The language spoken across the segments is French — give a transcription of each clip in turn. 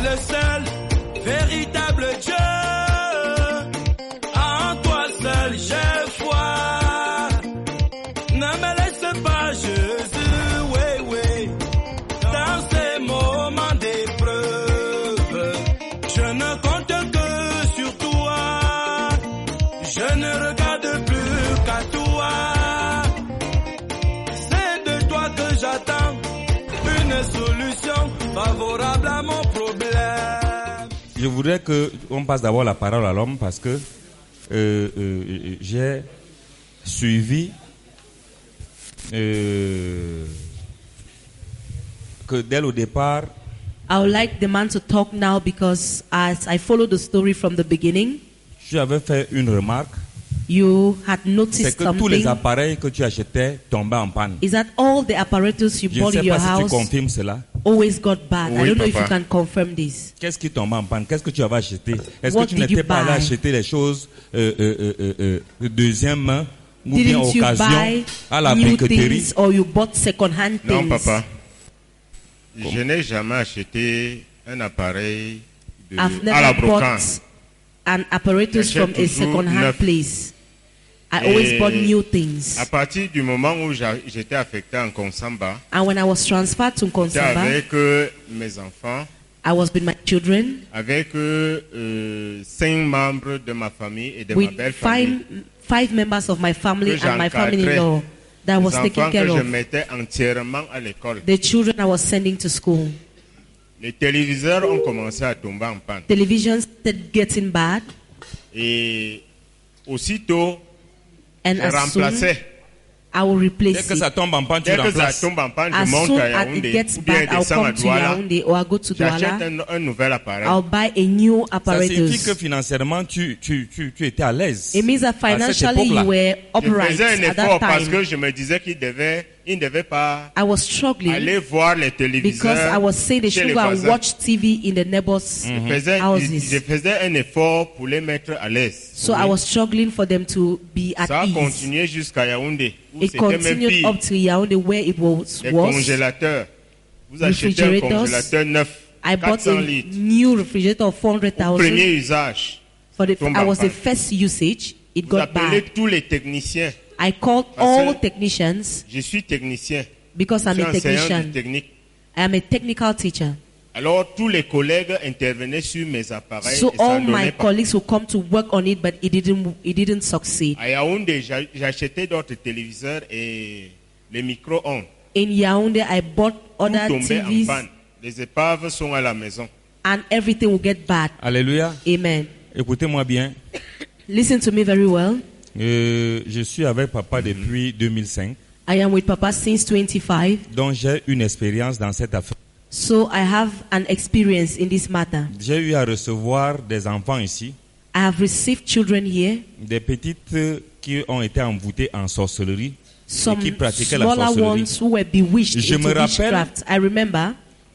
le seul véritable Dieu. En toi seul j'ai foi. Ne me laisse pas, Jésus, oui, oui. Dans ces moments d'épreuve, je ne compte que sur toi. Je ne regarde plus qu'à toi. C'est de toi que j'attends une solution favorable à mon problème. Je voudrais qu'on passe d'abord la parole à l'homme parce que j'ai suivi que dès le départ, I would like the man to talk now because as I follow the story from the beginning, tu avais fait une remarque. you had C'est noticed que tous les something. appareils que tu achetais tombaient en panne. Is that all the apparatus you Je ne bought sais in your pas si tu house confirmes cela. always got bad? I Oui, don't know if you papa. can confirm this. Qu'est-ce qui tombait en panne? Qu'est-ce que tu avais acheté? Est-ce What que tu did n'étais you pas allé buy? acheter les choses de deuxième main ou bien Didn't you occasion buy à la new briqueterie? things or you bought second-hand Non, things? papa. Je n'ai jamais acheté un appareil I've à la never brocante. bought an apparatus J'achète from a toujours second-hand neuf. place. I always Et bought new things. À partir du moment où j'étais affecté en Konsamba, And when I was transferred to j'étais Konsamba, avec mes enfants, I was with my children, avec 5 membres de ma famille et de ma with belle famille. five members of my family Que and my j'encadrais. family-in-law that I was Les taking enfants que care je of. mettais entièrement à l'école. The children I was sending to school. Les téléviseurs ont commencé à tomber en panne. Television started getting bad, Et aussitôt, and je as soon remplaçais. I will Dès replace que it. ça tombe en panne, tu Dès que ça remplaces. tombe en panne, As je monte soon à as it Yaoundé gets ou bien bad, I'll descends à come to Douala. Yaoundé or I'll go to J'achète Douala. un nouvel appareil. I'll buy a new Ça signifie que apparatus. financièrement, tu étais à l'aise. It means that à cette financially époque-là. you were Je upright faisais un at that effort parce time. que je me disais qu'il ne devait pas I was struggling aller voir les because I téléviseurs was saying they chez should les go and voisins. watch TV in the neighbors' Je houses. faisais un effort pour les mettre à l'aise. So I was struggling for them to be at Ça a ease. continué jusqu'à Yaoundé, où It c'était même continued pire. up to Yaoundé where it was Les worse. congélateurs. Vous achetez un Refrigerators. congélateur neuf, I bought 400 a litres. new refrigerator of 400,000. Premier usage. For the, tombe I en was the panne. first usage. It Vous got appelez bad. tous les techniciens. I called Parce all que- technicians Je suis technicien. because Je I'm suis a enseignant technician. du technique. I am a technical teacher. Alors tous les collègues intervenaient sur mes appareils So et ça all ne my donnait pas. colleagues will come to work on it, but it didn't succeed. À Yaoundé, j'achetais d'autres téléviseurs et les micro-ondes. In Yaoundé, I bought Tout other tombait en TVs, panne. Les épaves sont à la maison. and everything will get bad. Alléluia. Amen. Écoutez-moi bien. Listen to me very well. Je suis avec papa depuis 2005. I am with Papa since 25, Donc j'ai une expérience dans cette affaire. so I have an experience in this matter. J'ai eu à recevoir des enfants ici, I have received children here, des petites qui ont été envoûtées en sorcellerie et some qui pratiquaient la smaller sorcellerie. ones who were bewitched Je into me rappelle- witchcraft. I remember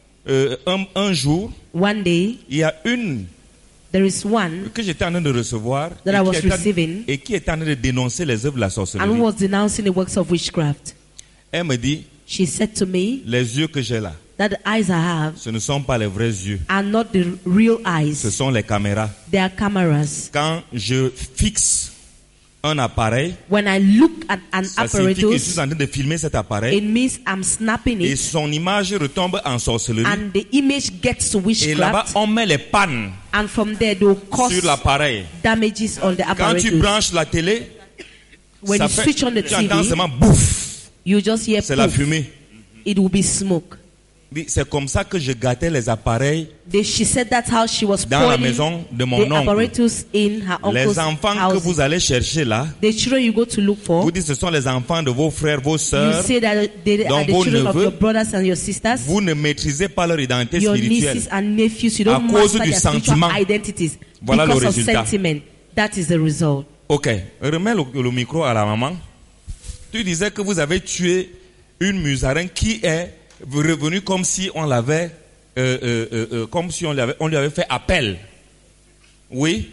Un jour, one day il y a une there is one que j'étais en train de recevoir That I was receiving. et qui était en train de dénoncer les œuvres de la and sorcellerie. who was denouncing the works of witchcraft. Elle me dit, She said to me les yeux que j'ai là, that the eyes I have ce ne sont pas les vrais yeux, are not the real ce eyes. sont les caméras. They are cameras. Quand je fixe un appareil, When I look at an ça signifie que je apparatus, suis en train de filmer cet appareil it means I'm snapping et it, son image retombe en sorcellerie. and the image gets to Et là-bas, witchcraft, on met les pannes and from there they will cause sur l'appareil. damages on the Quand tu apparatus. branches la télé, When ça you fait, switch on the tu entends TV, seulement bouffe, you just hear c'est la poof. fumée. It will be smoke. C'est comme ça que je gâtais les appareils She said that's how she was dans la pouring maison de mon the oncle. apparatus in her uncle's Les enfants que house. vous allez chercher là, The children you go to look for, vous dites ce sont les enfants de vos frères, vos you sœurs. say that they donc are the vos children of neveux, your brothers and your sisters, Vous ne maîtrisez pas leur identité your spirituelle. nieces and nephews. You À don't cause master du their spiritual sentiment. identities Voilà le because of résultat. sentiment. That is the result. Ok, remets le micro à la maman. Tu disais que vous avez tué une musarine qui est revenue comme si on l'avait, comme si on lui avait fait appel. Oui.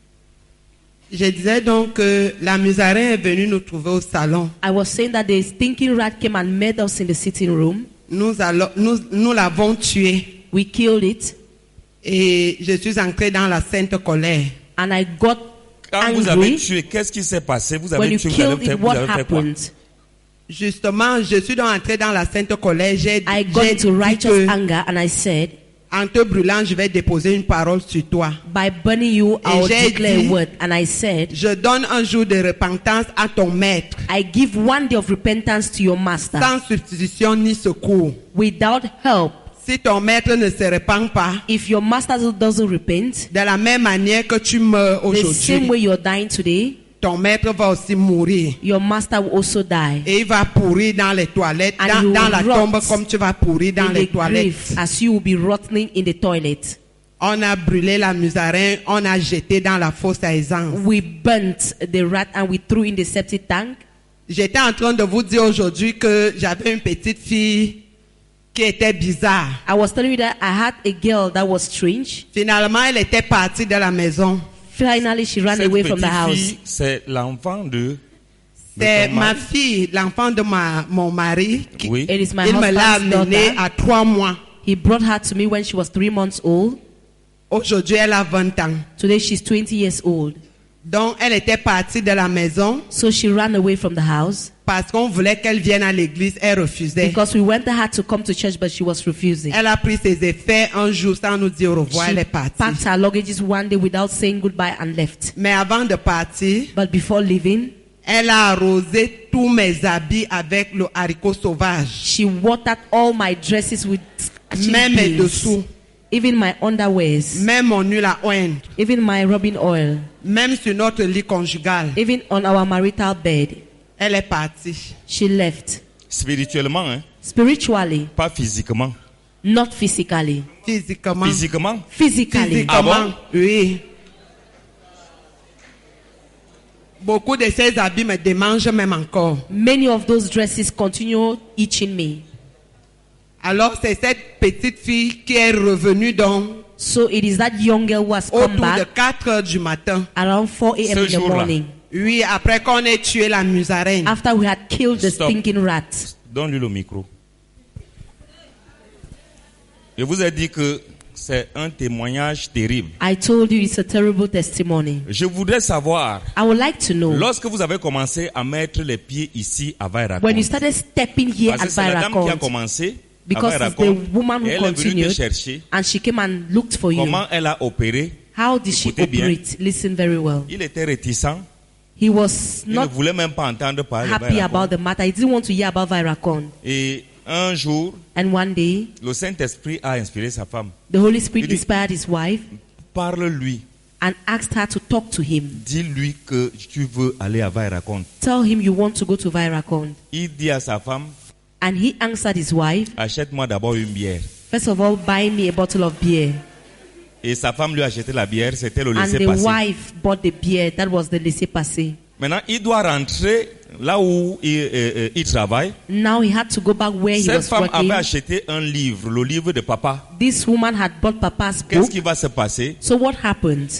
Je disais donc que la musarine est venue nous trouver au salon. I was saying that the stinking rat came and met us in the sitting room. Nous l'avons tuée. We killed it. Et je suis entré dans la sainte colère. And I got Quand vous avez angry. tué, qu'est-ce qui s'est passé? Vous When avez you tué, vous killed avez fait, it, vous what avez fait quoi? happened? Justement, je suis donc entré dans la sainte colère. J'ai I got j'ai into dit righteous que, anger and I said, en te brûlant, je vais déposer une parole sur toi. by burning you, I will j'ai declare dit- a word. And I said, Je donne un jour de repentance à ton maître, I give one day of repentance to your master sans substitution ni secours. without help. Si ton maître ne se repent pas, If your master doesn't repent, de la même manière que tu meurs the same aujourd'hui, way you're dying today, ton maître va aussi mourir. your master will also die. Et il va pourrir dans les toilettes, And dans, you dans la rot tombe comme tu vas pourrir dans In les the grave, toilettes. as you will be rotting in the toilet. On a brûlé la musarin, on a jeté dans la fosse à essence. We burnt the rat and we threw in the septic tank. J'étais en train de vous dire aujourd'hui que j'avais une petite fille qui était bizarre. I was telling you that I had a girl that was strange. Finalement, elle était partie de la maison. Finally, she ran Cette away from the petite house. fille, c'est l'enfant de C'est ton ma mari. fille, l'enfant de mon mari. Qui, Oui. It is my il me l'a husband's amenée daughter. à 3 mois. He brought her to me when she was 3 months old. Aujourd'hui, elle a 20 ans. Today, she's 20 years old. Donc, elle était partie de la maison So she ran away from the house parce qu'on voulait qu'elle vienne à l'église. Elle refusait. because we wanted her to come to church, but she was refusing. Elle a pris ses effets un jour sans nous dire au revoir. She Elle est partie. packed her luggages one day without saying goodbye and left. Mais avant de partir, But before leaving, elle a arrosé tous mes habits avec le haricot sauvage. she watered all my dresses with scratching Même mes beans, dessous. even my underwears, Même mon huile à oindre. even my rubbing oil, Même sur notre lit conjugal. even on our marital bed. Elle est partie. She left. Spirituellement, hein, Spiritually, pas physiquement. not physically. Physiquement. Physiquement, Physically. Physiquement, Ah bon? oui. Beaucoup de ces habits me démangent même encore. Many of those dresses continue itching me. Alors c'est cette petite fille qui est revenue donc So it is that young girl who has come autour de back 4 heures du matin. around 4 a.m. Ce in the jour-là. morning Oui, après qu'on ait tué la musaraigne. after we had killed the Stop. stinking rat. donne-lui le micro. Je vous ai dit que c'est un témoignage terrible. I told you it's a terrible testimony. Je voudrais savoir, I would like to know lorsque vous avez commencé à mettre les pieds ici à Vairacon, when you started stepping here parce que at c'est la dame qui a Vairacon, commencé à because it's Vairacon, the woman et who elle est venue te continued chercher. and she came and looked for you. Comment elle a opéré? How did she Écoutez bien. operate? Listen very well. Il était réticent. He was Il ne not voulait même pas entendre parler de happy Vairacon. about the matter. He didn't want to hear about Vairacon. Et un jour, And one day, le Saint-Esprit a inspiré sa femme. the Holy Spirit Il dit- inspired his wife Parle-lui. and asked her to talk to him. Dis-lui que tu veux aller à Vairacon. Tell him you want to go to Vairacon. Il dit à sa femme, And he answered his wife, achète-moi d'abord une bière. first of all, buy me a bottle of beer. Et sa femme lui a acheté la bière, c'était le And the laisser-passer. wife bought the beer. That was the laissez-passer. Maintenant, il doit rentrer là où il travaille. Now he had to go back where he Cette was femme working. avait acheté un livre, le livre de papa. This woman had bought Papa's Qu'est-ce book. qui va se passer? So what happened?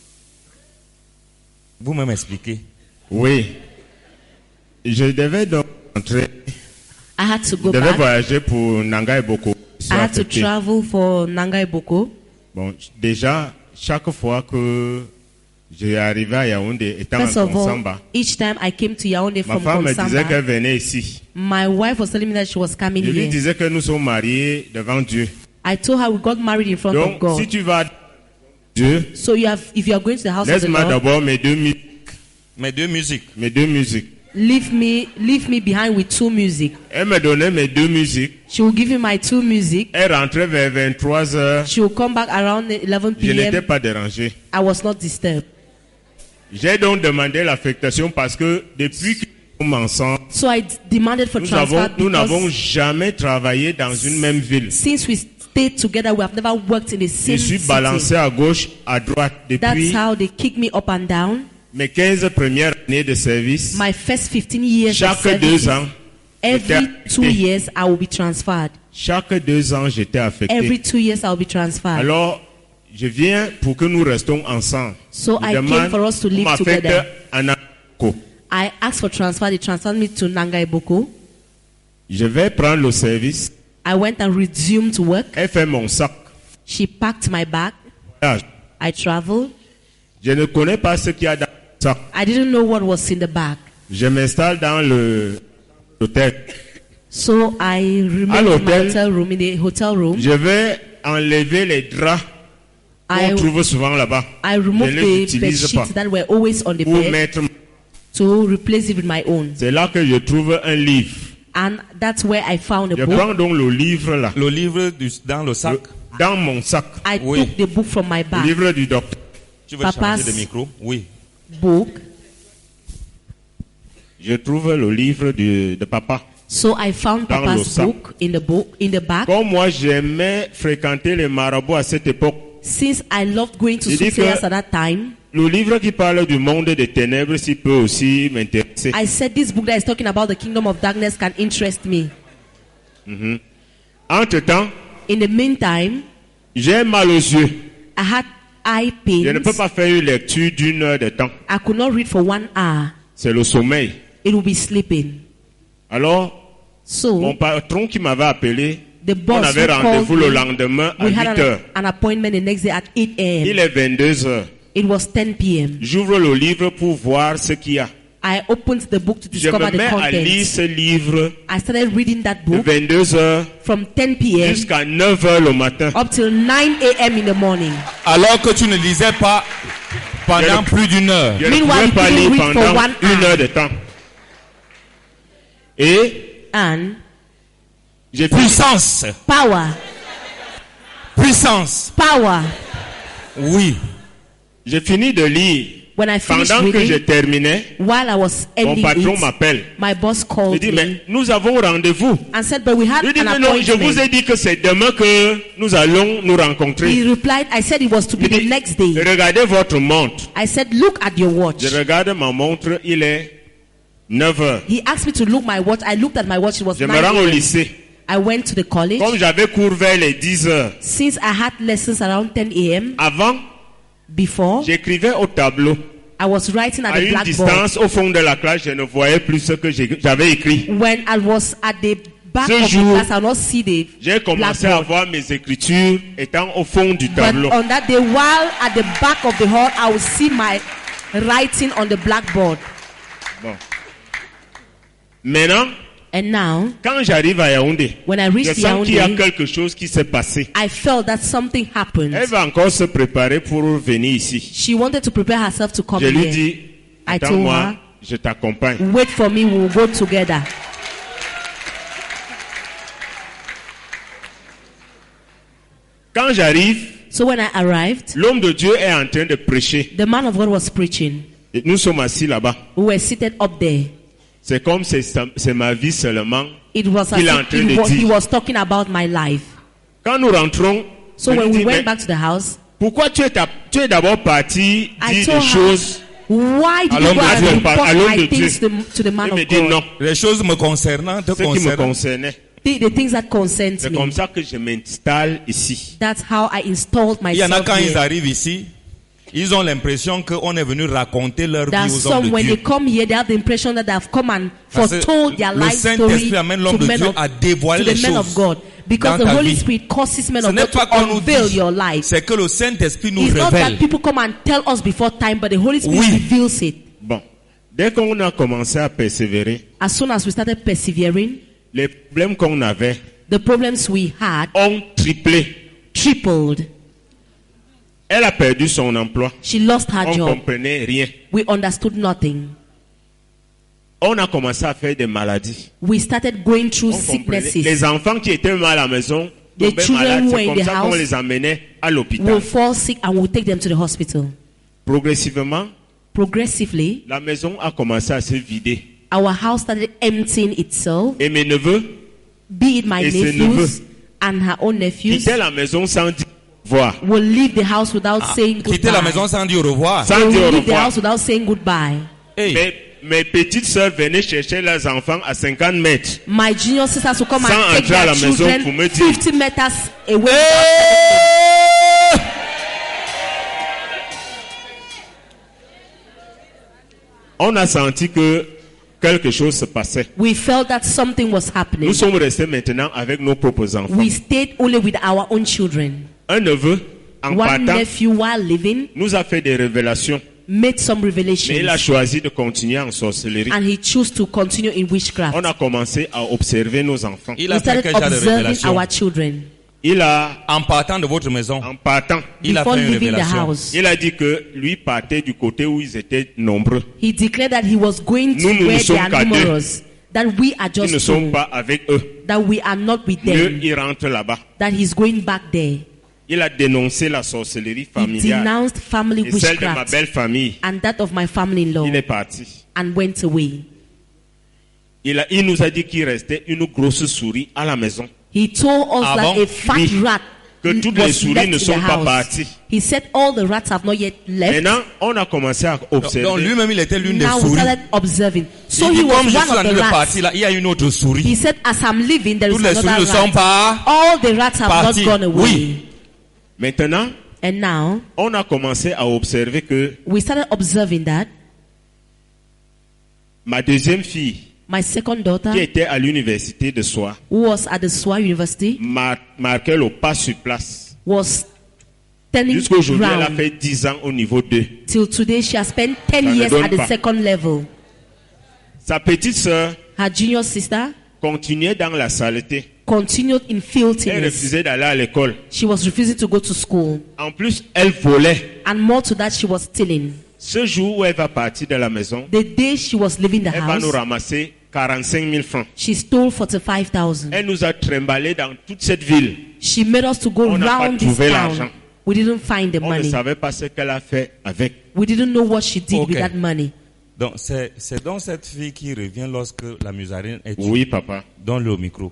Vous me m'expliquez. Oui. Je devais donc rentrer. I had to Je go devais back. voyager pour Nanga et Boko. I had to travel for Nanga Boko. Bon, déjà, chaque fois que j'arrivais à Yaoundé, étant First en of all, Konsamba, each time I came to Yaoundé ma from femme me disait Konsamba, qu'elle venait ici. my wife was telling me that she was coming Je lui here. disais que nous sommes mariés devant Dieu. I told her we got married in front of Donc, God. si tu vas à Dieu, So if you are going to the house of the laisse-moi Lord, d'abord Mes deux musiques. mes deux musiques. leave me behind with 2 music. Elle me donnait mes deux musiques. She will give me my 2 music. Elle rentrait vers 23 heures. She will come back around 11 Je n'étais p.m. pas dérangé. I was not disturbed. J'ai donc demandé l'affectation parce que depuis que nous sommes ensemble, So I demanded for transfer nous n'avons because jamais travaillé dans une même ville. since we stayed together, we have never worked in the Je same suis city. balancé à gauche, à droite That's depuis how they kick me up and down. mes 15 premières années de service. My first 15 years of Chaque 2 service, ans, every 2 years I will be transferred. chaque 2 ans, j'étais affecté. Every 2 years I will be transferred. Alors, je viens pour que nous restions ensemble. So Je I came for us to live m'affecte together. à Nako. I asked for transfer. They transferred me to Nanga Boko. Je vais prendre le service. I went and resumed to work. Elle fait mon sac. She packed my bag. Voyage. I traveled. Je ne connais pas ce qu'il y a dans le sac. I didn't know what was in the bag. Je m'installe dans l'hôtel. So I remained in my hotel room, in the hotel room. Je vais enlever les draps qu'on trouve souvent là-bas. I removed Je les the bed utilise pas. sheets that were always on the Pour bed mettre. to replace it with my own. C'est là que je trouve un livre. And that's where I found a Je book. prends donc le livre là. Le livre dans le sac. Dans mon sac. I Oui. took the book from my Le bag. livre du docteur. Tu veux Papa's changer de micro? Oui. Book. Je trouve le livre de papa. So I found Dans le Papa's sac. book in the bag. Comme moi j'aimais fréquenter les marabouts à cette époque, Since I loved going to Il dit soothsayers que- at that time, le livre qui parle du monde des ténèbres, s'il peut aussi m'intéresser. I said this book that is talking about the kingdom of darkness can interest me. Entre-temps, In the meantime, j'ai mal aux yeux. I had eye Je ne peux pains. pas faire une lecture d'1 heure de temps. I could not read for 1 hour. C'est le sommeil. It would be sleeping. Alors, mon So patron qui m'avait appelé, the on boss avait who called rendez-vous le me, lendemain à we 8 had heures. an appointment the next day at 8 Il a.m. est 22 heures. It was 10 p.m. J'ouvre le livre pour voir ce qu'il y a. I opened the book to Je discover me the mets à lire contents. ce livre I started reading that de book 22 heures from 10 p.m. jusqu'à 9 heures le matin. up till 9 a.m. in the morning. Alors que tu ne lisais pas pendant Je- plus d'une heure. Je ne Meanwhile, pouvais you pas couldn't lire read for pendant 1 1 hour. heure de temps. Et And j'ai fait Puissance. power, Puissance. power. Oui. j'ai fini de lire. When I finished Pendant que je reading, terminais, while I was mon ending patron it, m'appelle. my boss Il called dit, me mais nous avons rendez-vous. and said, but we had Je dis, an mais non, je vous appointment. ai dit que c'est demain que nous allons nous rencontrer. He replied, I said it was to be Il the dit, next day. regardez votre montre. I said, look at your watch. Je regarde ma montre, il est 9 heures. He asked me to look my watch. I looked at my watch. It was Je 9 me rends au a.m. lycée. I went to the college. Comme j'avais cours vers les 10 heures. Since I had lessons around 10 a.m. Avant, before, j'écrivais au tableau. I was writing at À the une blackboard. distance, au fond de la classe, je ne voyais plus ce que j'avais écrit. When I was at the back Ce of the jour, class, I not see the J'ai commencé à blackboard. voir mes écritures étant au fond du But tableau. on that day, while at the back of the hall, I would see my writing on the blackboard. Bon. Maintenant, And now, quand j'arrive à Yaoundé, when I je reached sens qu'il y a Yaoundé, quelque chose qui s'est passé. I felt that something happened. Elle va encore se préparer pour venir ici. She wanted to prepare herself to come Je lui here. dis, I told attends-moi, her, je t'accompagne. wait for me, we'll go together. Quand j'arrive, So when I arrived, l'homme de Dieu est en train de prêcher. the man of God was preaching. Et nous sommes assis là-bas. We were seated up there. C'est comme c'est ma vie seulement. It was as Il est en if train de he dire. was talking about my life. Quand nous rentrons, So je when lui we dis, went mais back to the house, pourquoi tu es d'abord parti I dire told des her, choses? why did you l'homme go de and Dieu. report À l'homme my de things Dieu. to the man Il me of dit non, God? Les choses me concernant te ce qui me concernent. concernait. The things that concern C'est me. comme ça que je m'installe ici. That's how I installed Il y en a myself quand ils here. arrivent ici, ils ont l'impression qu'on est venu raconter leur There are vie aux hommes some, de when they Dieu. come here, they have the impression that they have come and Parce que foretold their le life Saint-Esprit story amène l'homme to de men Dieu of, à dévoiler to the les men of choses God. Because dans the ta Holy vie. Spirit causes men Ce of n'est God pas qu'on to nous unveil dit, your life. c'est que le Saint-Esprit nous It's not that révèle. people come and tell us before time, but the Holy Spirit Oui. reveals it. Bon. Dès qu'on a commencé à persévérer, As soon as we started persevering, les problèmes qu'on avait the problems we had ont triplé. tripled. Elle a perdu son emploi. She lost her On ne job. comprenait rien. We understood nothing. On a commencé à faire des maladies. We started going through On comprenait. sicknesses. Les enfants qui étaient mal à la maison The tombaient children malades. who were C'est in comme the ça qu'on house les emmenait à l'hôpital. Will fall sick and we'll take them to the hospital. Progressivement, Progressively, la maison a commencé à se vider. our house started emptying itself. Et mes neveux Be it my Et ses nephews neveux. and her own nephews quittaient la maison sans dire au revoir. will leave the house without saying goodbye. Quitter la maison sans dire au revoir. They Sans will dire au leave the revoir. house without saying goodbye. Hey, Mes petites sœurs venaient chercher leurs enfants à 50 mètres. My junior sisters will come Sans and take entrer à their la maison children pour me dire. 50 meters away. On a senti que quelque chose se passait. We felt that something was happening. Nous sommes restés maintenant avec nos propres enfants. We stayed only with our own children. Un neveu, en One partant, nephew, while living, nous a fait des révélations. made some Mais il a revelations. choisi de continuer en sorcellerie. And he chose to continue in witchcraft. On a commencé à observer nos enfants. Il We a fait started quel genre de observing révélation? our children. Il a, En partant de votre maison, en partant, il a Before fait une leaving the révélation. house, il a dit que lui partait du côté où ils étaient nombreux. he declared that he was going to Nous ne where they sommes are qu'à deux. numerous, that we are Ils ne just sont two, pas avec eux. that we are not with Mieux, them, il rentre là-bas. that he's going back there. Il a dénoncé la sorcellerie He familiale denounced family et celle de ma witchcraft belle famille. and that of my family-in-law Il est parti. and went away. Il nous a dit qu'il restait une grosse souris à la maison. He told us Ah that bon? a fat Oui. rat Que toutes les was souris left ne in sont the pas house. parties. He said all the rats have not yet left. Maintenant, on a commencé à observer. Donc lui-même, il était l'une des Now we souris. started observing. So Il he dit, was comme je suis one en of train the de rats. partir là, il y a une autre souris. He said, as I'm leaving, there is Toutes les souris another ne sont rat. pas All the rats have parties. not gone away. Oui. Maintenant, And now on a commencé à observer que we started observing that ma deuxième fille, my second daughter, qui était à l'université de Soie, who was at the SWA University, marquait le pas sur place. was turning Jusqu'à aujourd'hui, elle a round. fait 10 ans au niveau 2. Till today, she has spent 10 Ça ne years donne at the pas. second level. Sa petite sœur Her junior sister continuait dans la saleté. continued in Elle filthiness. refusait d'aller à l'école. She was refusing to go to school. En plus, elle volait. And more to that, she was stealing. Ce jour où elle va partir de la maison, The day she was leaving the elle va nous house, ramasser 45 000 francs. she stole 45,000. Elle nous a trimballé dans toute cette ville. She made us to go On n'a pas round this trouvé l'argent. town. We didn't find the On ne money. savait pas ce qu'elle a fait avec. We didn't know what she did Okay. with that money. Donc c'est donc cette fille qui revient lorsque la musarine est tuée. Oui, papa. Donne-le au micro.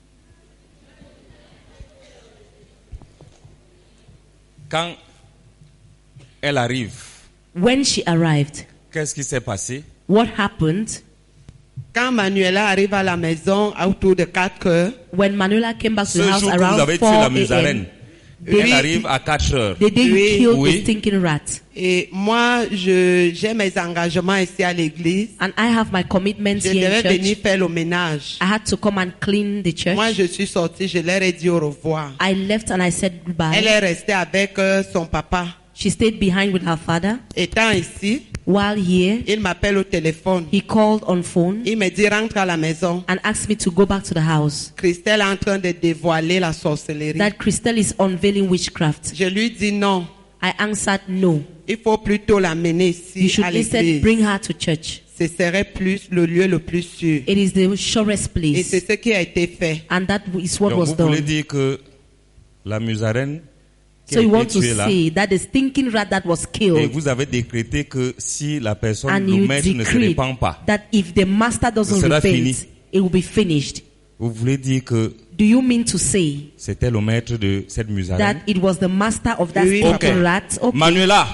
Quand elle arrive, When she arrived, qu'est-ce qui s'est passé? what happened? Quand Manuela arrive à la maison autour de 4 heures, When Manuela came back to Ce the house jour que vous around avez 4 tué la musarine, a.m., elle arrive à 4 heures. the day Oui. you killed Oui. the stinking rat. et moi, j'ai mes engagements ici à l'église. And I have my commitments Je here in devais venir church. faire le ménage. I had to come and clean the church. Moi, je suis sortie, je leur ai dit au revoir. I left and I said Elle goodbye. est restée avec son papa. She stayed behind with her father. Étant ici, While here, il m'appelle au téléphone. he called on phone Il me dit, rentre à la maison. and asked me to go back to the house. Christelle est en train de dévoiler la sorcellerie. That Christelle is unveiling witchcraft. Je lui dis non. I answered no. Il faut plutôt l'amener You ici should à instead l'église. bring her to church. Ce serait plus le lieu le plus sûr. It is the surest Et c'est place. ce qui a été fait. And that is what Donc was vous voulez done. dire que la musarine qui So a you été want to tuée là, say that the stinking rat that was et killed, vous avez décrété que si la personne, and le you maître ne se decreed répand pas, that if the master doesn't sera repent, fini. it will be finished. vous voulez dire que Do you mean to say c'était le maître de cette musarine? that it was the master of that Oui, stinking Ok. rat? Okay. Manuela,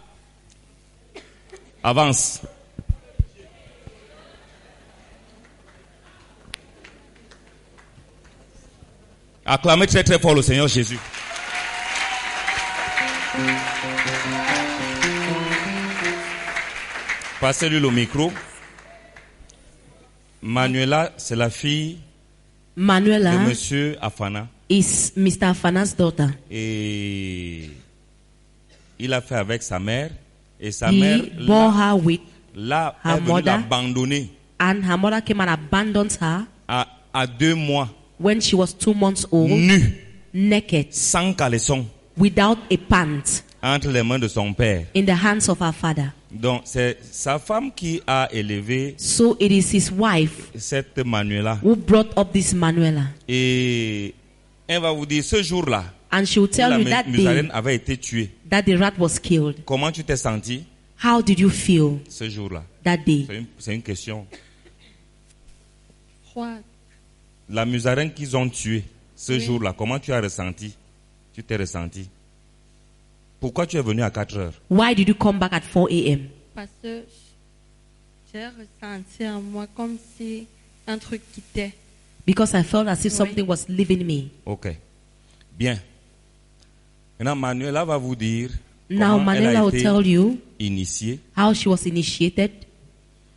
avance. Acclamez très très fort le Seigneur Jésus. Passez-lui le micro. Manuela, c'est la fille de Manuela Monsieur Afana. is Mr. Afana's daughter. Et il a fait avec sa mère. Et sa mère He bore her with, l'a her est venue mother. l'abandonner and her mother came and abandoned her à 2 mois, when she was 2 months old, nue, naked, sans caleçon, without a pant, entre les mains de son père. in the hands of her father. Donc c'est sa femme qui a élevé So it is his wife cette Manuela. who brought up this Manuela. Et elle va vous dire, ce jour-là, And she will tell la you that musarine day avait été tuée. that the rat was killed. Comment tu t'es senti How did you feel ce jour-là? that day? C'est une question. Froide. La musarine qu'ils ont tuée ce jour-là, comment tu as ressenti? Tu t'es ressenti? Pourquoi tu es venu à 4 heures? Why did you come back at 4 a.m.? Parce que j'ai ressenti en moi comme si un truc quittait. Because I felt as if Oui. something was leaving me. Ok. Bien. Maintenant, Manuela va vous dire Now comment elle Manuela a will été tell you initiée how she was initiated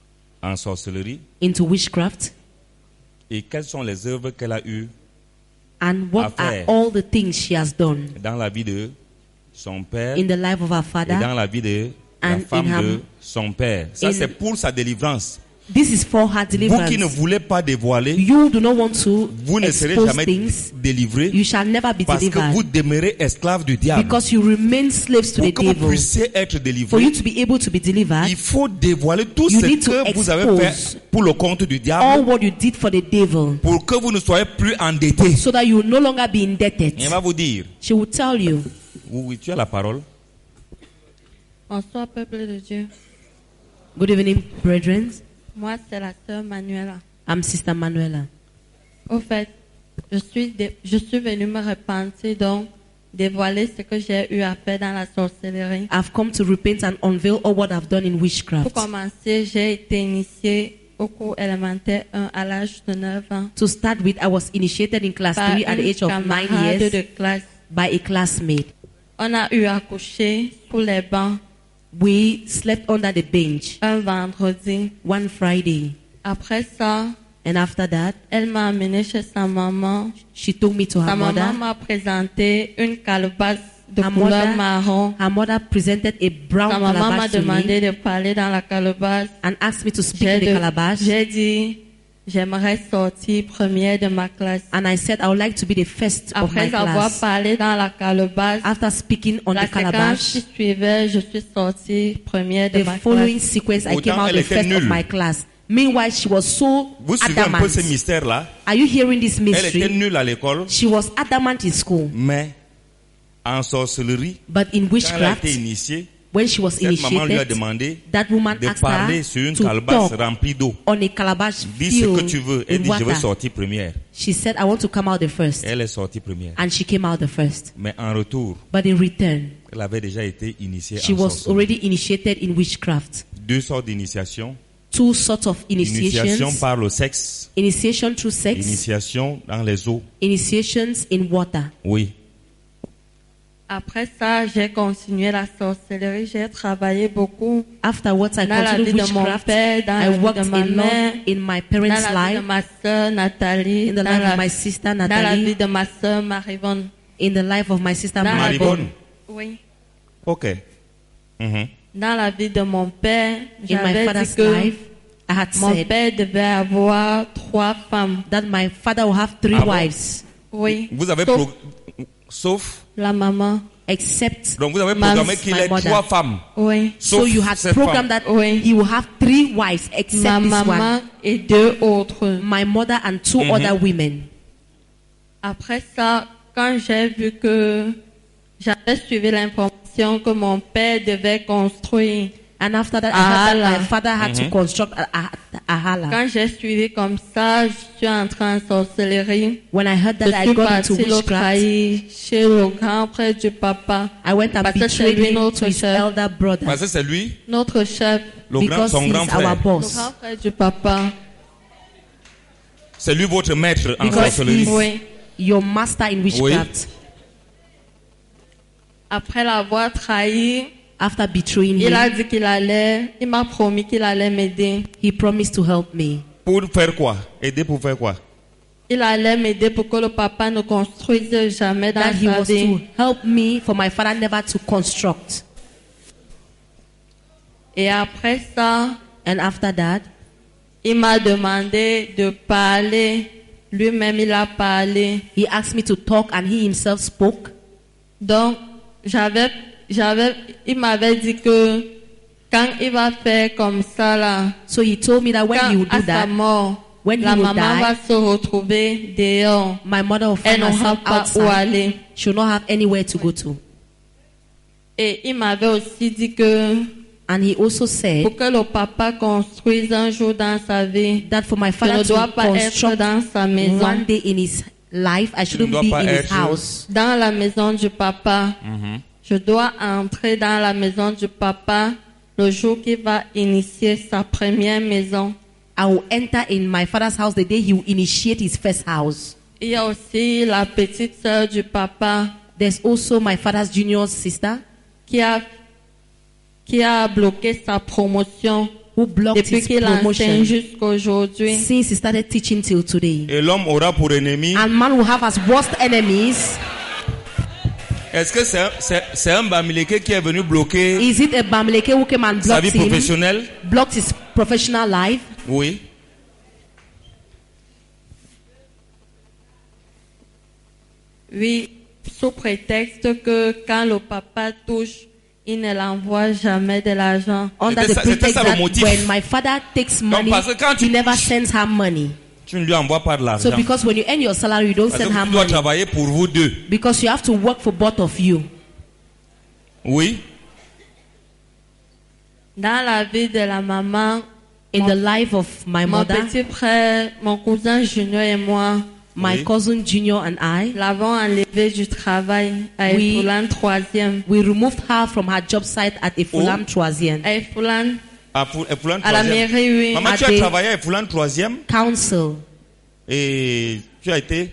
en sorcellerie into witchcraft et quelles sont les œuvres qu'elle a eues And what are Affaire. all the things she has done dans la vie de son père in the life of her et father? dans la vie de la and femme in her- de son père. Ça, in- c'est pour sa délivrance. This is for her Vous qui ne deliverance. voulez pas dévoiler, You do not want to vous ne serez expose jamais things. délivré You shall never be parce que delivered vous demeurez esclave du diable. because you remain slaves to Pour the que vous devil. puissiez être For délivré, you to be able to be delivered, il faut dévoiler tout You ce need to que vous avez expose fait pour le compte du all diable what you did for the devil, pour que vous ne soyez plus endetté. so that you will no longer be indebted. Et elle va vous dire, She will tell you. oui, tu as la parole. Bonsoir, peuple de Dieu. Good evening, brethren. Moi, c'est la sœur Manuela. I'm Sister Manuela. Au fait, je suis venue me repentir, donc dévoiler ce que j'ai eu à faire dans la sorcellerie. I've come to repent and unveil all what I've done in Pour witchcraft. commencer, j'ai été initiée au cours élémentaire 1 à l'âge de 9 ans To start with, I was initiated in class par 3 at the une age of 9 camarade years de classe. by a classmate. On a eu à coucher sous les bancs We slept under the bench un vendredi. one Friday. Après ça, And after that, elle m'a amenée chez sa maman. she took me to Sa her maman mother. m'a présenté une calebasse de Her couleur mother, marron. her mother presented a brown Sa maman m'a calabash to me demandé de parler dans la calebasse. and asked me to speak in the calabash. J'ai dit, j'aimerais sortir première de ma classe. And I said I would like to be the first of my Après avoir class. parlé dans la calabasse, After speaking on la the séquence qui calabash, suivait, je suis sortie première de the ma following classe. sequence, I came Autant out elle the était first of nulle. my class. Meanwhile, she was so Vous suivez un peu ce adamant. mystère-là. Are you hearing this Elle était mystery? nulle à l'école, She was adamant in school, mais en sorcellerie, but in quand elle a witchcraft, été initiée, when she was cette maman lui a initiated, demandé that woman de asked parler her sur une to calebasse talk remplie d'eau. on a calabash Dis ce que tu filled veux. Elle with dit, je veux water. sortir première. She said, I want to come out the first. Elle est sortie première. And she came out the first. Mais en retour, But in return, elle avait déjà été initiée she en was sorcellerie. already initiated in witchcraft. Deux sortes d'initiation. Two sorts of Initiation initiations. par le sexe, Initiation through sex, initiation dans les eaux. initiations in water. Oui. Après ça, j'ai continué la sorcellerie. J'ai travaillé beaucoup Afterwards, I dans la vie continued de mon witchcraft. père, dans I la vie worked de ma a lot mère, in my dans parents' la vie de life, ma soeur Nathalie, in the dans life la, of my sister dans la vie Natalie, de ma soeur Marivonne. in the life of my sister Dans la vie- Maribonne. Oui. Ok. Mhm. Dans la vie de mon père, in my j'avais dit father's que life, I had mon said père devait avoir 3 femmes. that my father will have 3 Ah bon? wives, Oui. Vous avez Sauf sauf, la maman. except donc vous avez Ma- programmé qu'il my ait mother. 3 femmes. Oui. so Sauf you had cette programmed femme. that Oui. he will have 3 wives except Ma this maman one, et 2 autres. my mother and 2 other women. Après ça, quand j'ai vu que j'avais suivi l'information que mon père devait construire, And after that, I Ah, heard that là. my father had to construct a hala. quand j'ai suivi comme ça, je suis entrée en sorcellerie. When I heard Je that, I suis got into partie le witchcraft. trahir chez le grand frère du papa. I went and Parce que c'est betrayed lui him notre to his chef. elder brother Parce que c'est lui, Notre chef, le grand, because son he's grand our frère. le boss. grand frère du papa. C'est lui votre maître en Because sorcellerie. he's Oui. your master in witchcraft. Après l'avoir trahi, After betraying il a him, dit il m'a promis qu'il allait m'aider. he promised to help me. Pour faire quoi? Aider pour faire quoi? Il allait m'aider pour que le papa ne construise jamais dans That he sa was vie. to help me for my father never to construct. Et après ça, And after that, il m'a demandé de parler. Lui-même, il a parlé. he asked me to talk and he himself spoke. Donc, il m'avait dit que quand il va faire comme ça là, So he told me that when quand he would à do sa that, mort, when he la will maman die, va se retrouver dehors. my mother will Elle find n'aura herself pas où outside. aller. She will not have anywhere to go to. Et il m'avait aussi dit que And he also said pour que le papa construise un jour dans sa vie, that for my je father ne dois to pas être construct dans sa maison. one day in his life, I shouldn't dois be pas in his être- house. Dans la maison du papa, je dois entrer dans la maison du papa le jour qu'il va initier sa première maison. I will enter in my father's house the day he will initiate his first house. Il y a aussi la petite sœur du papa There's also my father's junior sister qui a bloqué sa promotion who blocked depuis his qu'il enseigne promotion jusqu'à aujourd'hui. since he started teaching till today. Et l'homme aura pour ennemi. And man will have as worst enemies. Est-ce que c'est un Bamileke qui est venu bloquer Is it a Bamileke who came and sa blocked vie him, professionnelle? blocked his professional life? Oui. Oui, sous prétexte que quand le papa touche, il ne l'envoie jamais de l'argent. Under the C'était pretext ça le that motif. when my father takes money, parce que quand he never sends her money. Tu ne lui envoies pas de l'argent. So because when you earn your salary, you don't Parce send que her tu dois money. travailler pour vous deux. Because you have to work for both of you. Oui. Dans la vie de la maman, In the life of my mon mother, petit frère, mon cousin Junior et moi, my Oui. cousin Junior and I, l'avons enlevé du travail à Oui. Efoulan 3e. we removed her from her job site at Efulam Troisième À Efoulan, À Foulan à la 3e. mairie, oui. Maman, tu À as des- travaillé à Foulan 3e Council. et tu as été.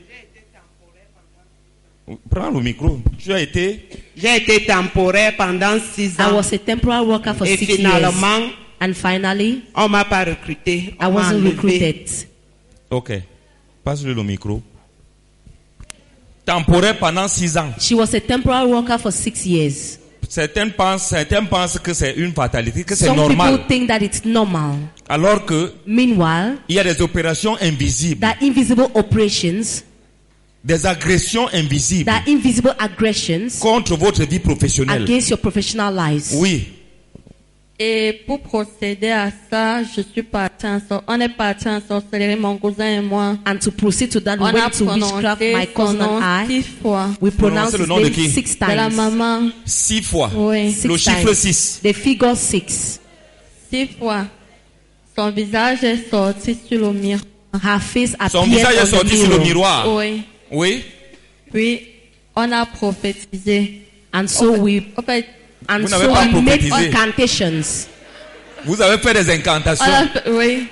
Prends le micro. Tu as été. J'ai été temporaire pendant 6 I ans. was a temporary worker for Et 6 years. finalement, And finally, on m'a pas recruté. I On m'a wasn't enlevé. recruited. Ok. Passe-lui le micro. Temporaire pendant 6 ans. She was a temporary worker for 6 years. Certains pensent que c'est une fatalité, que c'est Some normal. people think that it's normal. Alors que Meanwhile, il y a des opérations invisibles, there are invisible operations, des agressions invisibles there are invisible aggressions contre votre vie professionnelle. against your professional lives. Oui. Et pour procéder à ça, on est parti en sorcellerie, mon cousin et moi. And to proceed to that, we On a went to witchcraft, my prononcé son cousin nom and I. 6 fois. We pronounced Prononcez le his nom de name qui? 6 De la times. maman, 6 fois. oui. Six Le chiffre times. 6. The figure 6. 6 fois. Son visage est sorti sur le miroir. Her face Son appeared visage est on the sorti sur le mirror. miroir. Oui. Oui. Puis, on a prophétisé. And so we En fait, and Vous so n'avez pas we made prophétisé. incantations. Vous avez fait des on incantations. a fait, oui.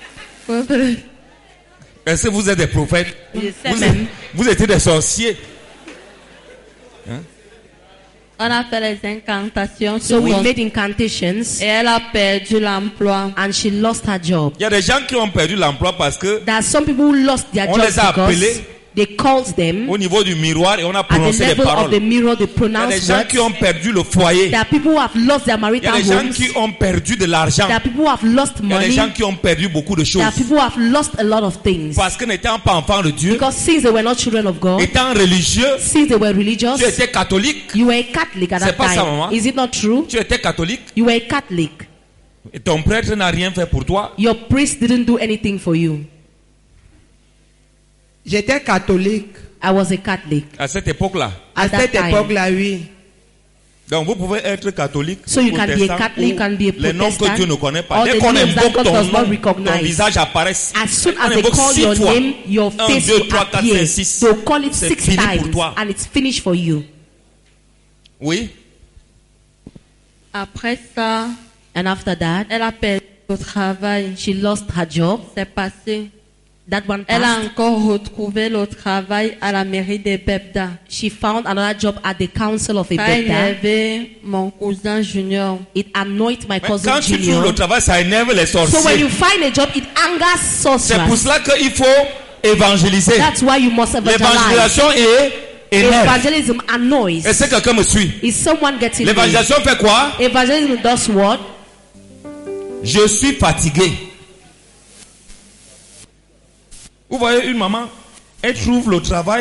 Est-ce que vous êtes des prophètes? Yes, Vous, amen. vous étiez des sorciers. On a fait les incantations So sur we son- made incantations et elle a perdu l'emploi. and she lost her job. Il y a des gens qui ont perdu l'emploi parce que There are some people who lost their On jobs les a because appelés they called them au niveau du miroir et on a at the prononcé des level of paroles. the mirror, they Il y a des pronounced gens words. qui ont perdu le foyer. There are people who have lost their Il y a marital des gens homes. qui ont perdu de l'argent. There are people who have lost Il y a des money. gens qui ont perdu beaucoup de choses. There are people who have lost a lot of things. Parce que n'étant pas enfant de Dieu, Because since they were not children of God, étant religieux, since they were religious, tu étais catholique, you were a Catholic at C'est that pas ça, maman. time. Is it not true? tu étais catholique You were a Catholic. et ton prêtre n'a rien fait pour toi. Your priest didn't do anything for you. J'étais catholique. I was a Catholic. À cette époque-là. À At that cette time. époque-là, oui. Donc vous pouvez être catholique, So you can be a protestant, Catholic, you can be a ou les noms que Protestant, Dieu ne connaît pas. or Dès the qu'on names that invoque God ton does not nom, recognize. ton visage apparaît. As soon On as they invoque call 6 your fois. name, your 1, face 2, will 3, 4, appear. 5, 6. They'll call it C'est 6 fini pour times toi. and it's finished for you. Oui. Après ça, And after that, elle a perdu le travail. she lost her job. C'est passé. That one Elle a passed. encore retrouvé le travail à la mairie de Bebda. She found another job at the council of Ça a Ebeda. énervé mon cousin Junior. It annoyed my Mais cousin quand tu trouves Junior. le travail, ça énerve les So when sorciers. you find a job, it angers C'est pour sorcerers. cela qu'il faut évangéliser. That's why you must evangelize. L'évangélisation est énerve. Evangelism annoys. Est-ce que quelqu'un me suit? Is someone getting me? L'évangélisation fait quoi? Evangelism does what? Je suis fatigué. Vous voyez une maman, elle trouve le travail,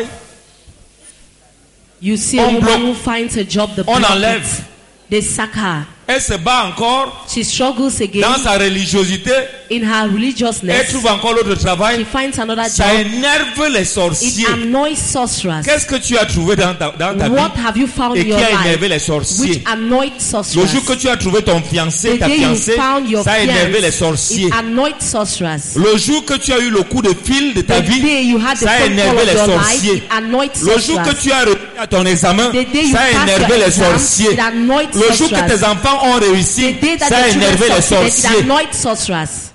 You see a On woman bloque. who finds a job, the on block enlève. it. They sack her. Elle se bat encore She struggles again dans sa religiosité. in her Elle religiousness. trouve encore l'autre She travail. finds another Ça job. énerve les It sorciers. annoys sorcerers. Qu'est-ce que tu as trouvé dans ta What vie have you found et in qui your a énervé life les sorciers? which annoyed Le sorcerers? jour que tu as trouvé ton fiancé, The ta day you fiancée, found your ça a énervé les fiancé, sorciers. it annoyed sorcerers. Le jour que tu as eu le coup de fil de ta The day vie, you had the ça a phone call énervé of les your life, sorciers. it annoyed Le jour que sorcerers. tu as réussi à ton examen, The day you ça a passed énervé your les exam, sorciers. it annoyed Le jour que sorcerers. tes enfants ont réussi, The day that ça a the children énervé les succeeded, it sorciers. annoyed sorcerers.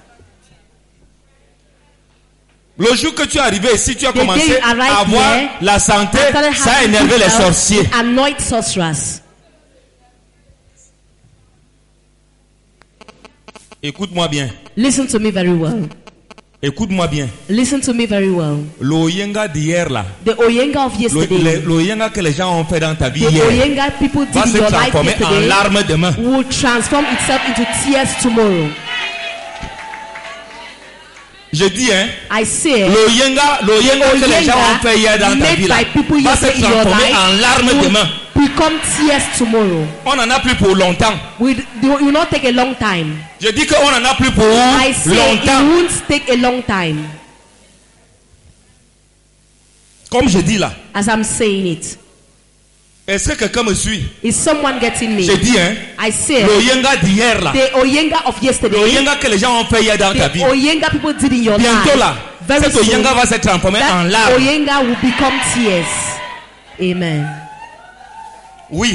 Le jour que tu es arrivé ici, tu as The day commencé you à arrived avoir here, la santé, I started ça a having énervé good les health, sorciers. it annoyed sorcerers. Écoute-moi bien. Listen to me very well. Écoute-moi bien. Listen to me very well. Le Oyenga d'hier là. The Oyenga of yesterday. Le Oyenga que les gens ont fait dans ta vie The hier. Oyenga people did Va in se your life transformer en yesterday larmes demain. will transform itself into tears tomorrow. Je dis I say le Oyenga que les gens ont fait hier dans ta made vie là. by people Va se yesterday in your transformer en life larmes demain. will become tears tomorrow. On en a plus pour longtemps. It will not take a long time. Je dis qu'on en a plus pour I say it longtemps. won't take a long time. Comme je dis là. As I'm saying it. Est-ce que quelqu'un me suit? Is someone getting me? Je dis I say le Oyenga d'hier là. the Oyenga of Le yesterday, Oyenga que les gens ont fait hier dans ta the vie. Oyenga people did in your Bientôt life, là. very Cet soon, Oyenga va se transformer en that larmes. Oyenga will become tears. Amen. Oui.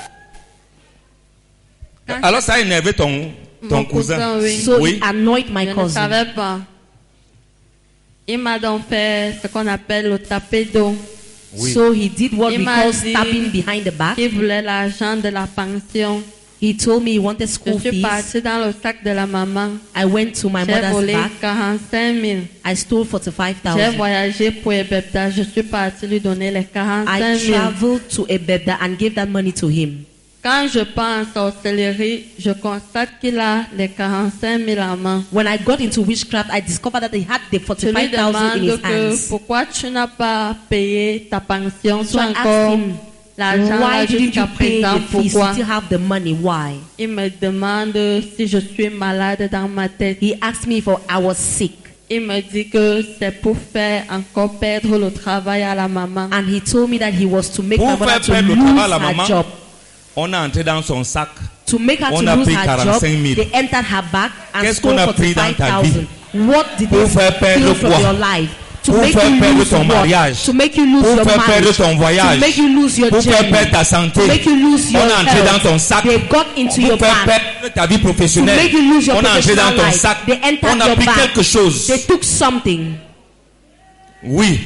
Alors ça a énervé ton Mon cousin. oui. So Oui. it annoyed my Je ne cousin. savais pas. Il m'a donc fait ce qu'on appelle le tapé d'eau. Oui. So he did what Il we m'a call dit stabbing behind the back. Il voulait l'argent de la pension. He told me he wanted Je school suis fees. partie dans le sac de la maman. I went to my J'ai mother's volé back. 45 000. I stole J'ai 45,000. voyagé pour Ebebda. Je suis partie lui donner les 45 I 000. traveled to Ebebda and gave that money to him. Quand je pense en sorcellerie, je constate qu'il a les 45 000 à main. When I got into witchcraft, I discovered that he had the Je lui 45,000 in his demande que hands. pourquoi tu n'as pas payé ta pension, So tu I as encore asked him, l'argent là why didn't you jusqu'à pay présent, the fees? You pourquoi? still have the money. Why? Il me demande si je suis malade dans ma tête. He asked me if I was sick. Il me dit que c'est pour faire encore perdre le travail à la maman. And he told me that he was to make Pour my mother faire to perdre le lose travail à la her maman, job. On a entré dans son sac. To make her On to a lose pris her 45 000. job, they entered her back and Qu'est-ce stole qu'on a pris dans ta vie? 45,000. What did Pour they faire perdre steal from quoi? your life? To Pour make faire you perdre lose ton what? mariage. To make you lose Pour your faire perdre marriage. ton voyage. To make you lose your Pour faire journey. perdre ta santé. To make you lose your On a entré health. dans ton sac. They got into your Pour faire back. perdre ta vie To professionnelle. make you lose your On a entré dans professional ton life. sac. They entered On a your pris back. quelque chose. They took something. Oui.